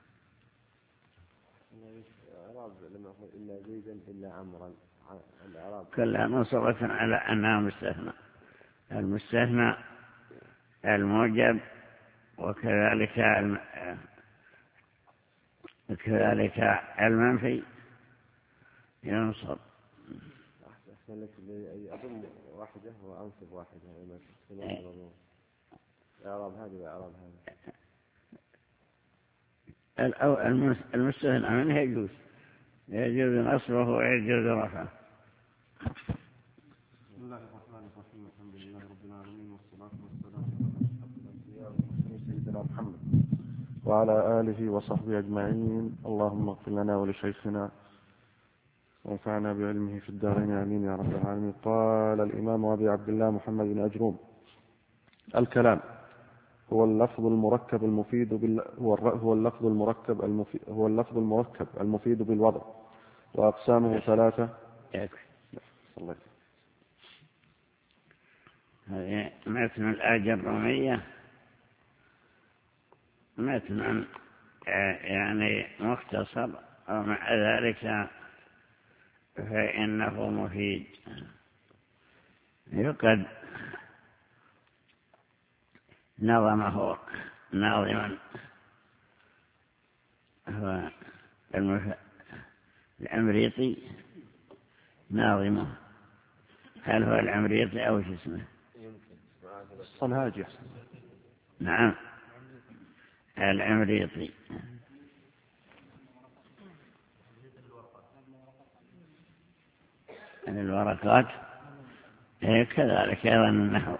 إلا زيدا إلا عمرا، كلها منصوبة على أنها مستثنى. المستثنى الموجب وكذلك كذلك المنفي ينصب. أحسن لك أضم واحدة وأنصب واحدة. إعراب هذه وإعراب هذا. المستثنى منه يجوز يجوز نصبه ويجوز رفعه. بسم الله الرحمن الرحيم. الحمد لله رب العالمين، والصلاة والسلام على سيدنا محمد وعلى آله وصحبه أجمعين. اللهم اغفر لنا ولشيخنا وانفعنا بعلمه في الدارين آمين يا رب العالمين. قال الإمام أبي عبد الله محمد بن أجروم: الكلام هو اللفظ المركب المفيد بال... هو اللفظ المركب المفيد هو اللفظ المركب المفيد بالوضع، وأقسامه ثلاثة. هذه متن الآية الرومية، متن يعني مختصر، ومع ذلك فإنه مفيد. يقد نظمه ناظما هو المف... العمريطي ناظمه. هل هو العمريطي أو شو اسمه؟ الصنهاجي. نعم العمريطي. الورقات كذلك أيضا النحو،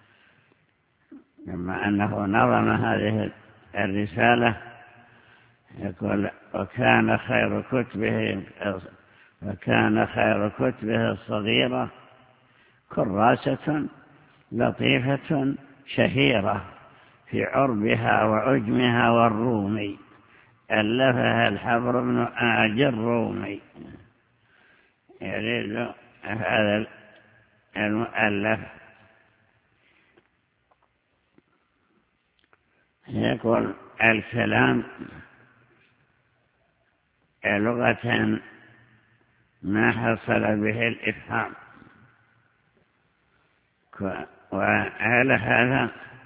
لما أنه نظم هذه الرسالة يقول وكان خير كتبه وكان خير كتبه الصغيرة كراسة لطيفة شهيرة في عربها وعجمها والرومي، ألفها الحبر بن آج الرومي. يريد هذا المؤلف يقول الكلام لغة ما حصل به الإفهام، وعلى هذا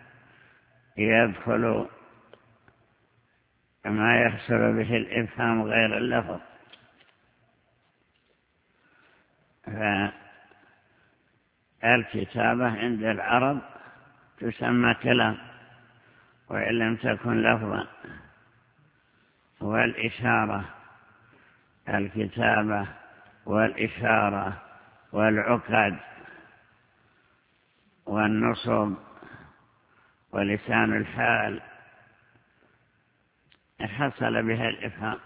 يدخل ما يحصل به الإفهام غير اللفظ. فالكتابة عند العرب تسمى كلام وإن لم تكن لفظا، والإشارة الكتابة والإشارة والعقد والنصب ولسان الحال حصل بها الإفهام،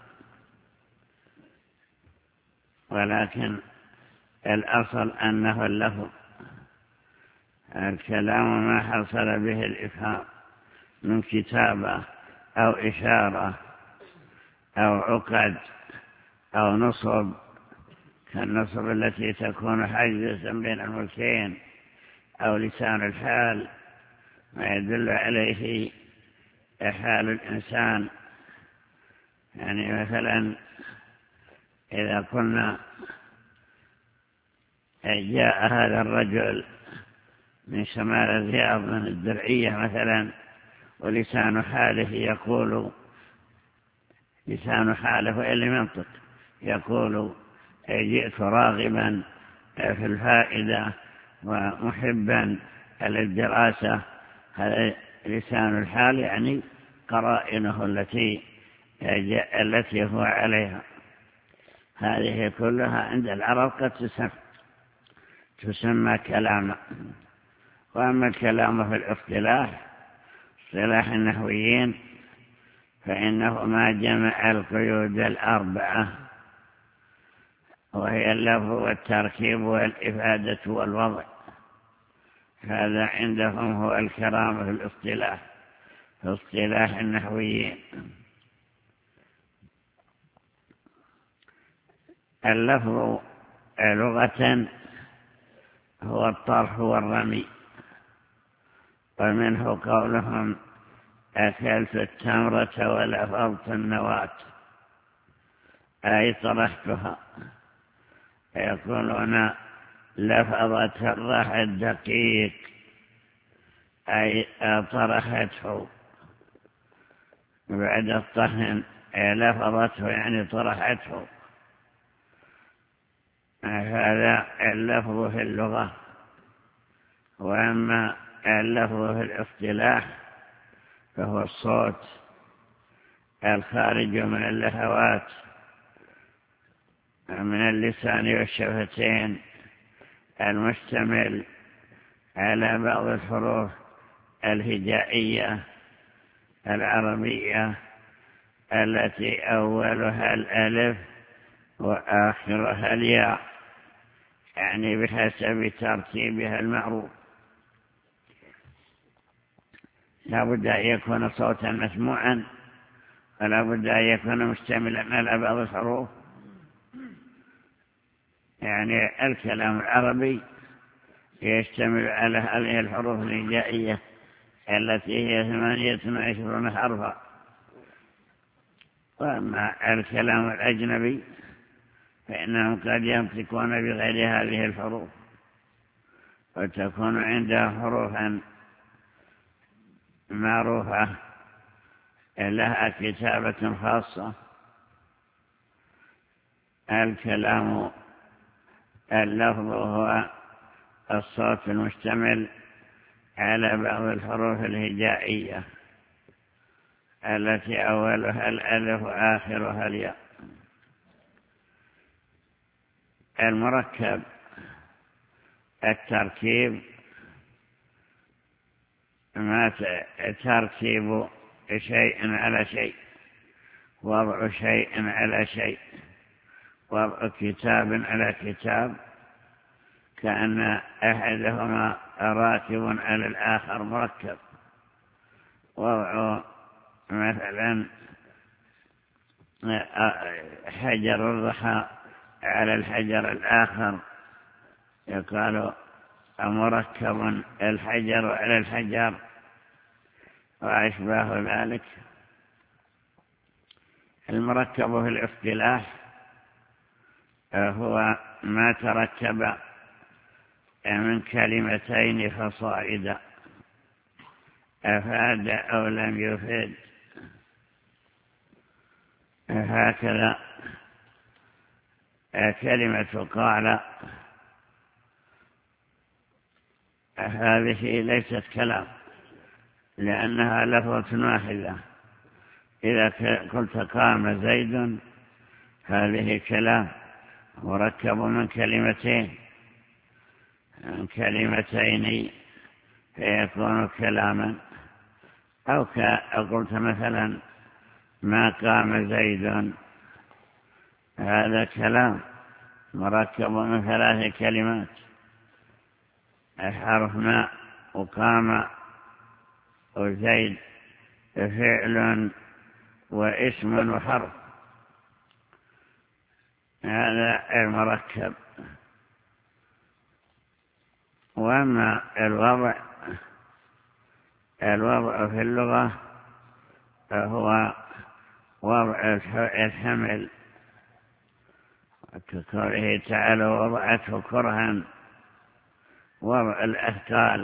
ولكن الأصل أنه اللفظ. الكلام ما حصل به الإفهام من كتابة أو إشارة أو عقد أو نصب، كالنصب التي تكون حاجزا بين الملكين، أو لسان الحال ما يدل عليه حال الإنسان. يعني مثلا إذا قلنا جاء هذا الرجل من شمال الرياض من الدرعية مثلا، ولسان حاله يقول لسان حاله وإن لم ينطق يقول جئت راغبا في الفائدة ومحبا للدراسة. هذا لسان الحال، يعني قرائنه التي التي هو عليها. هذه كلها عند العرب قد تسمى, تسمى كلاما. وأما الكلام في الاصطلاح اصطلاح النحويين فإنه ما جمع القيود الأربعة، وهي اللفظ والتركيب والإفادة والوضع. هذا عندهم هو الكلام في الاصطلاح في اصطلاح النحويين. اللفظ لغة هو الطرح والرمي، ومنه قولهم أكلت التمرة ولفظت النواة، أي طرحتها. يقولون لفظت الرح الدقيق، أي طرحته بعد الطهن، لفظته يعني طرحته. هذا اللفظ في اللغة. وأما اللفظ في الاصطلاح فهو الصوت الخارج من اللهوات من اللسان والشفتين، المشتمل على بعض الحروف الهجائية العربية التي أولها الألف وآخرها الياء، يعني بحسب ترتيبها المعروف. لا بد أن يكون صوتا مسموعا، ولا بد أن يكون مشتملا على بعض الحروف. يعني الكلام العربي يشتمل على هذه الحروف الهجائية التي هي ثمانية وعشرون حرفا. وأما الكلام الأجنبي فإنهم قد ينطقون بغير هذه الحروف، وتكون عندها حروفا معروفة لها كتابة خاصة. الكلام اللفظ هو الصوت المشتمل على بعض الحروف الهجائية التي أولها الألف وآخرها الياء. المركب التركيب ما تركيب شيء على شيء، وضع شيء على شيء، وضع كتاب على كتاب، كأن أحدهما راكب على الآخر مركب. وضع مثلا حجر الضحى على الحجر الآخر يقال مركب الحجر على الحجر وأشباه ذلك. المركب في الاصطلاح هو ما تركب من كلمتين فصاعدا، أفاد أو لم يفيد. هكذا كلمة قال هذه ليست كلام لأنها لفظة واحدة. إذا قلت قام زيد هذه كلام مركب من كلمتين من كلمتين فيكون كلاما. أو قلت مثلا ما قام زيد، هذا كلام مركب من ثلاث كلمات، حرف ما وقام وزيد فعل واسم وحرف، هذا المركب. وأما الوضع الوضع في اللغة فهو وضع الحمل، كقوله تعالى وضعته كرها. وضع الأثقال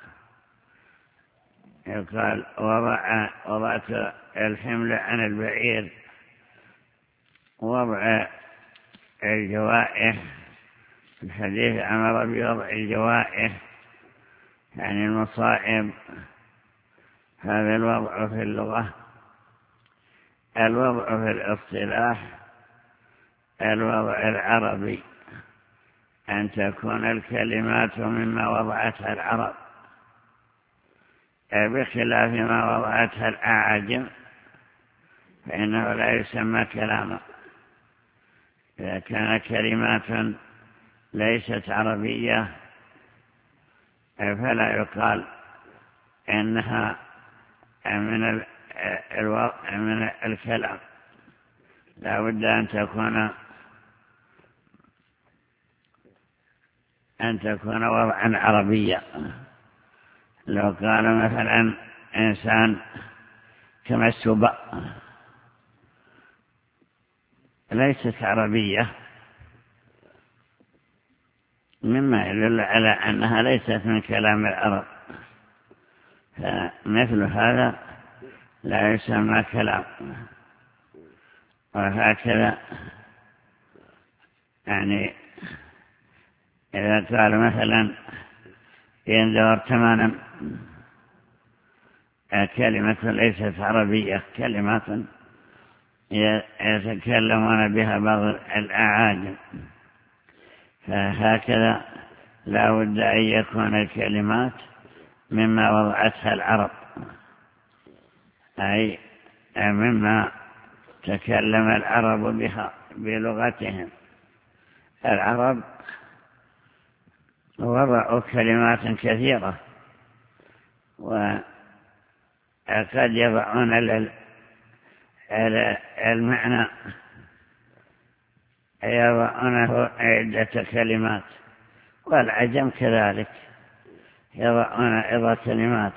يقال وضع وضعت الحمل عن البعير. وضع الجوائح، الحديث أمر بوضع الجوائح يعني المصائب، هذا الوضع في اللغة. الوضع في الاصطلاح الوضع العربي أن تكون الكلمات مما وضعتها العرب بخلاف ما وضعتها الأعاجم، فإنه لا يسمى كلاما. إذا كان كلمات ليست عربية فلا يقال إنها من من الكلام، لا بد أن تكون أن تكون وضعا عربيا. لو قال مثلا إنسان كما السبأ ليست عربية، مما يدل على أنها ليست من كلام العرب، فمثل هذا لا يسمى كلام. وهكذا يعني إذا قال مثلا يندور تماما كلمة ليست عربية، كلمات يتكلمون بها بعض الأعاجم، فهكذا لا بد أن يكون الكلمات مما وضعتها العرب، أي مما تكلم العرب بها بلغتهم. العرب وضعوا كلمات كثيرة، وقد يضعون المعنى يضعونه عدة كلمات، والعجم كذلك يضعون عدة كلمات،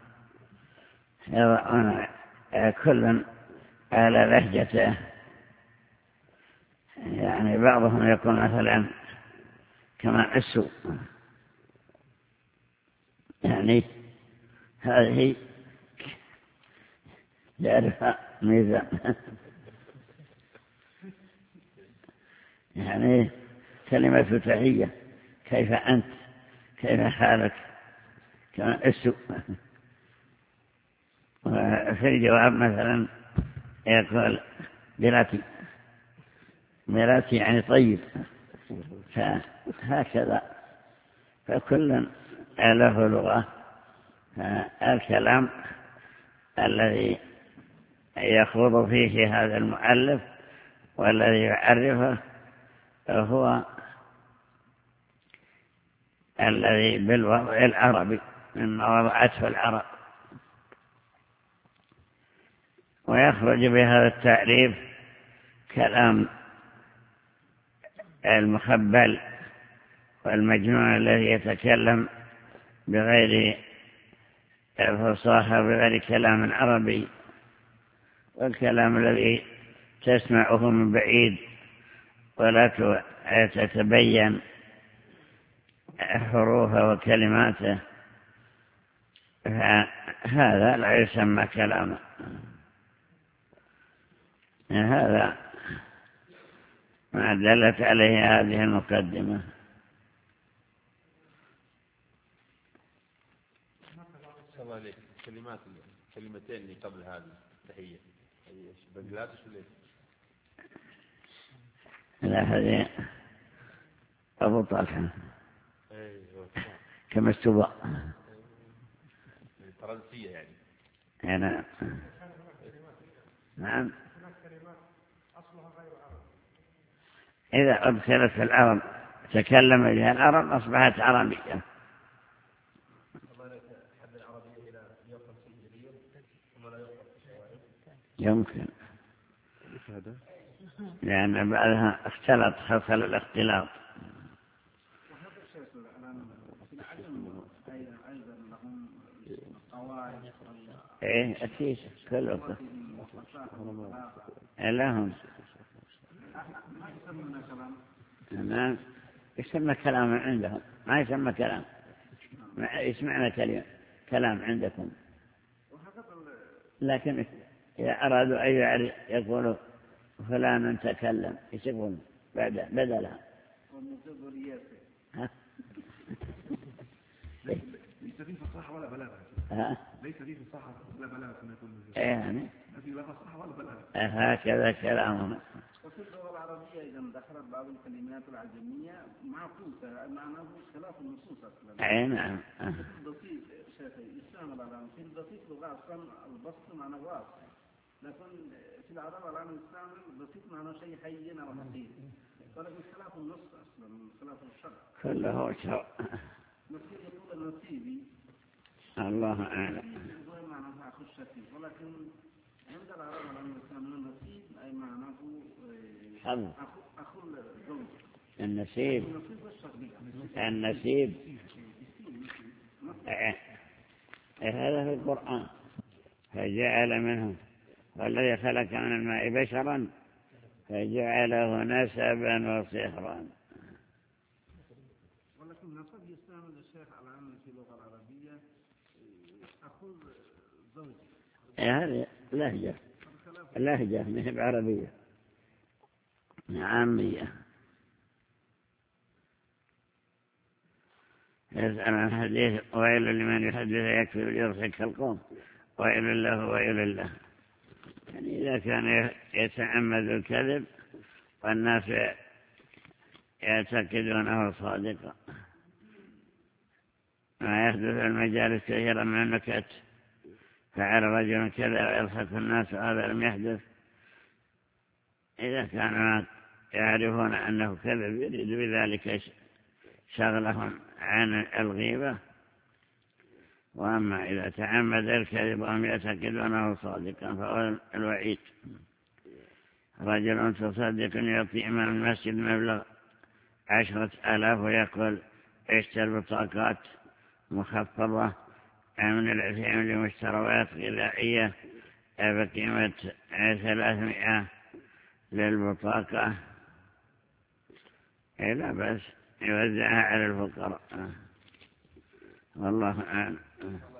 يضعون كل على لهجته. يعني بعضهم يقول مثلا كما السوء، يعني هذه يعرفها ميزان، يعني كلمة تحية، كيف أنت، كيف حالك، كما السوء. وفي الجواب مثلا يقول براتي، براتي يعني طيب. فهكذا فكل له لغة. الكلام الذي يخوض فيه هذا المؤلف والذي يعرفه هو الذي بالوضع العربي مما وضعته العرب، ويخرج بهذا التعريف كلام المخبل والمجنون الذي يتكلم بغير فصاحة بغير كلام عربي، والكلام الذي تسمعه من بعيد ولا تتبين حروفه وكلماته، هذا لا يسمى كلاما. هذا ما دلت عليه هذه المقدمة. الله عليك. كلمات كلمتين اللي قبل هذه التحية بنجلاديش ولا لا، هذه أبو طلحة كما استوى فرنسية يعني. أنا نعم. إذا أدخلت في العرب تكلم بها العرب أصبحت عربية. يمكن، لأن بعدها اختلط، حصل الاختلاط. ايه اكيد كله لهم. نعم، يسمى كلام عندهم، ما يسمى كلام، يسمعنا كلام كلام عندكم، لكن إذا أرادوا أن يقولوا فلان تكلم يسمون بدلها. ليس فيه فصاحة ولا بلاغة. ليس فيه فصاحة ولا بلاغة كما يقول المجيد. يعني في لا فصاحة ولا بلاغة. هكذا كلامهم. وفي اللغة العربية إذا دخلت بعض الكلمات العجمية معكوسة معناه خلاف النصوص أصلا. أي نعم. البسيط شيخي يستعمل على في البسيط لغة أصلا البسط معناه واسع، لكن في العرب الآن يستعمل البسيط معناه شيء حيين أو حقيقي، ولكن خلاف النص أصلا خلاف الشرع. كله شرع. نصيب يقول نصيبي. الله أعلم. هو معناه أخو الشكيل، ولكن عند العرب الآن يستعملون نصيب أي معناه حظ. أخو أخو الزوج. النسيب. النسيب. هذا في القرآن، فجعل منه والذي خلق من الماء بشرا فجعله نسبا وصهرا. ولكن نسب يستعمل الشيخ على أن في اللغة العربية أخو زوج. هذه لهجة لهجة مهب عربية عامية. يسأل عن حديث ويل لمن يحدث يكفي ويرسك القوم، ويل له ويل له. يعني إذا كان يتعمد الكذب والناس يعتقدونه صادقا. ما يحدث المجالس كثيرا من النكت، فعل رجل كذا ويضحك الناس هذا لم يحدث. إذا كانوا يعرفون أنه كذب يريد بذلك شغلهم عن الغيبة. وأما إذا تعمد الكذب وهم يعتقدونه صادقا فهو الوعيد. رجل تصدق يعطي إمام المسجد مبلغ عشرة آلاف ويقول اشتر بطاقات مخفضة من العثيم لمشتروات غذائية بقيمة ثلاثمائة للبطاقة، لا بس يوزعها على الفقراء. والله أعلم.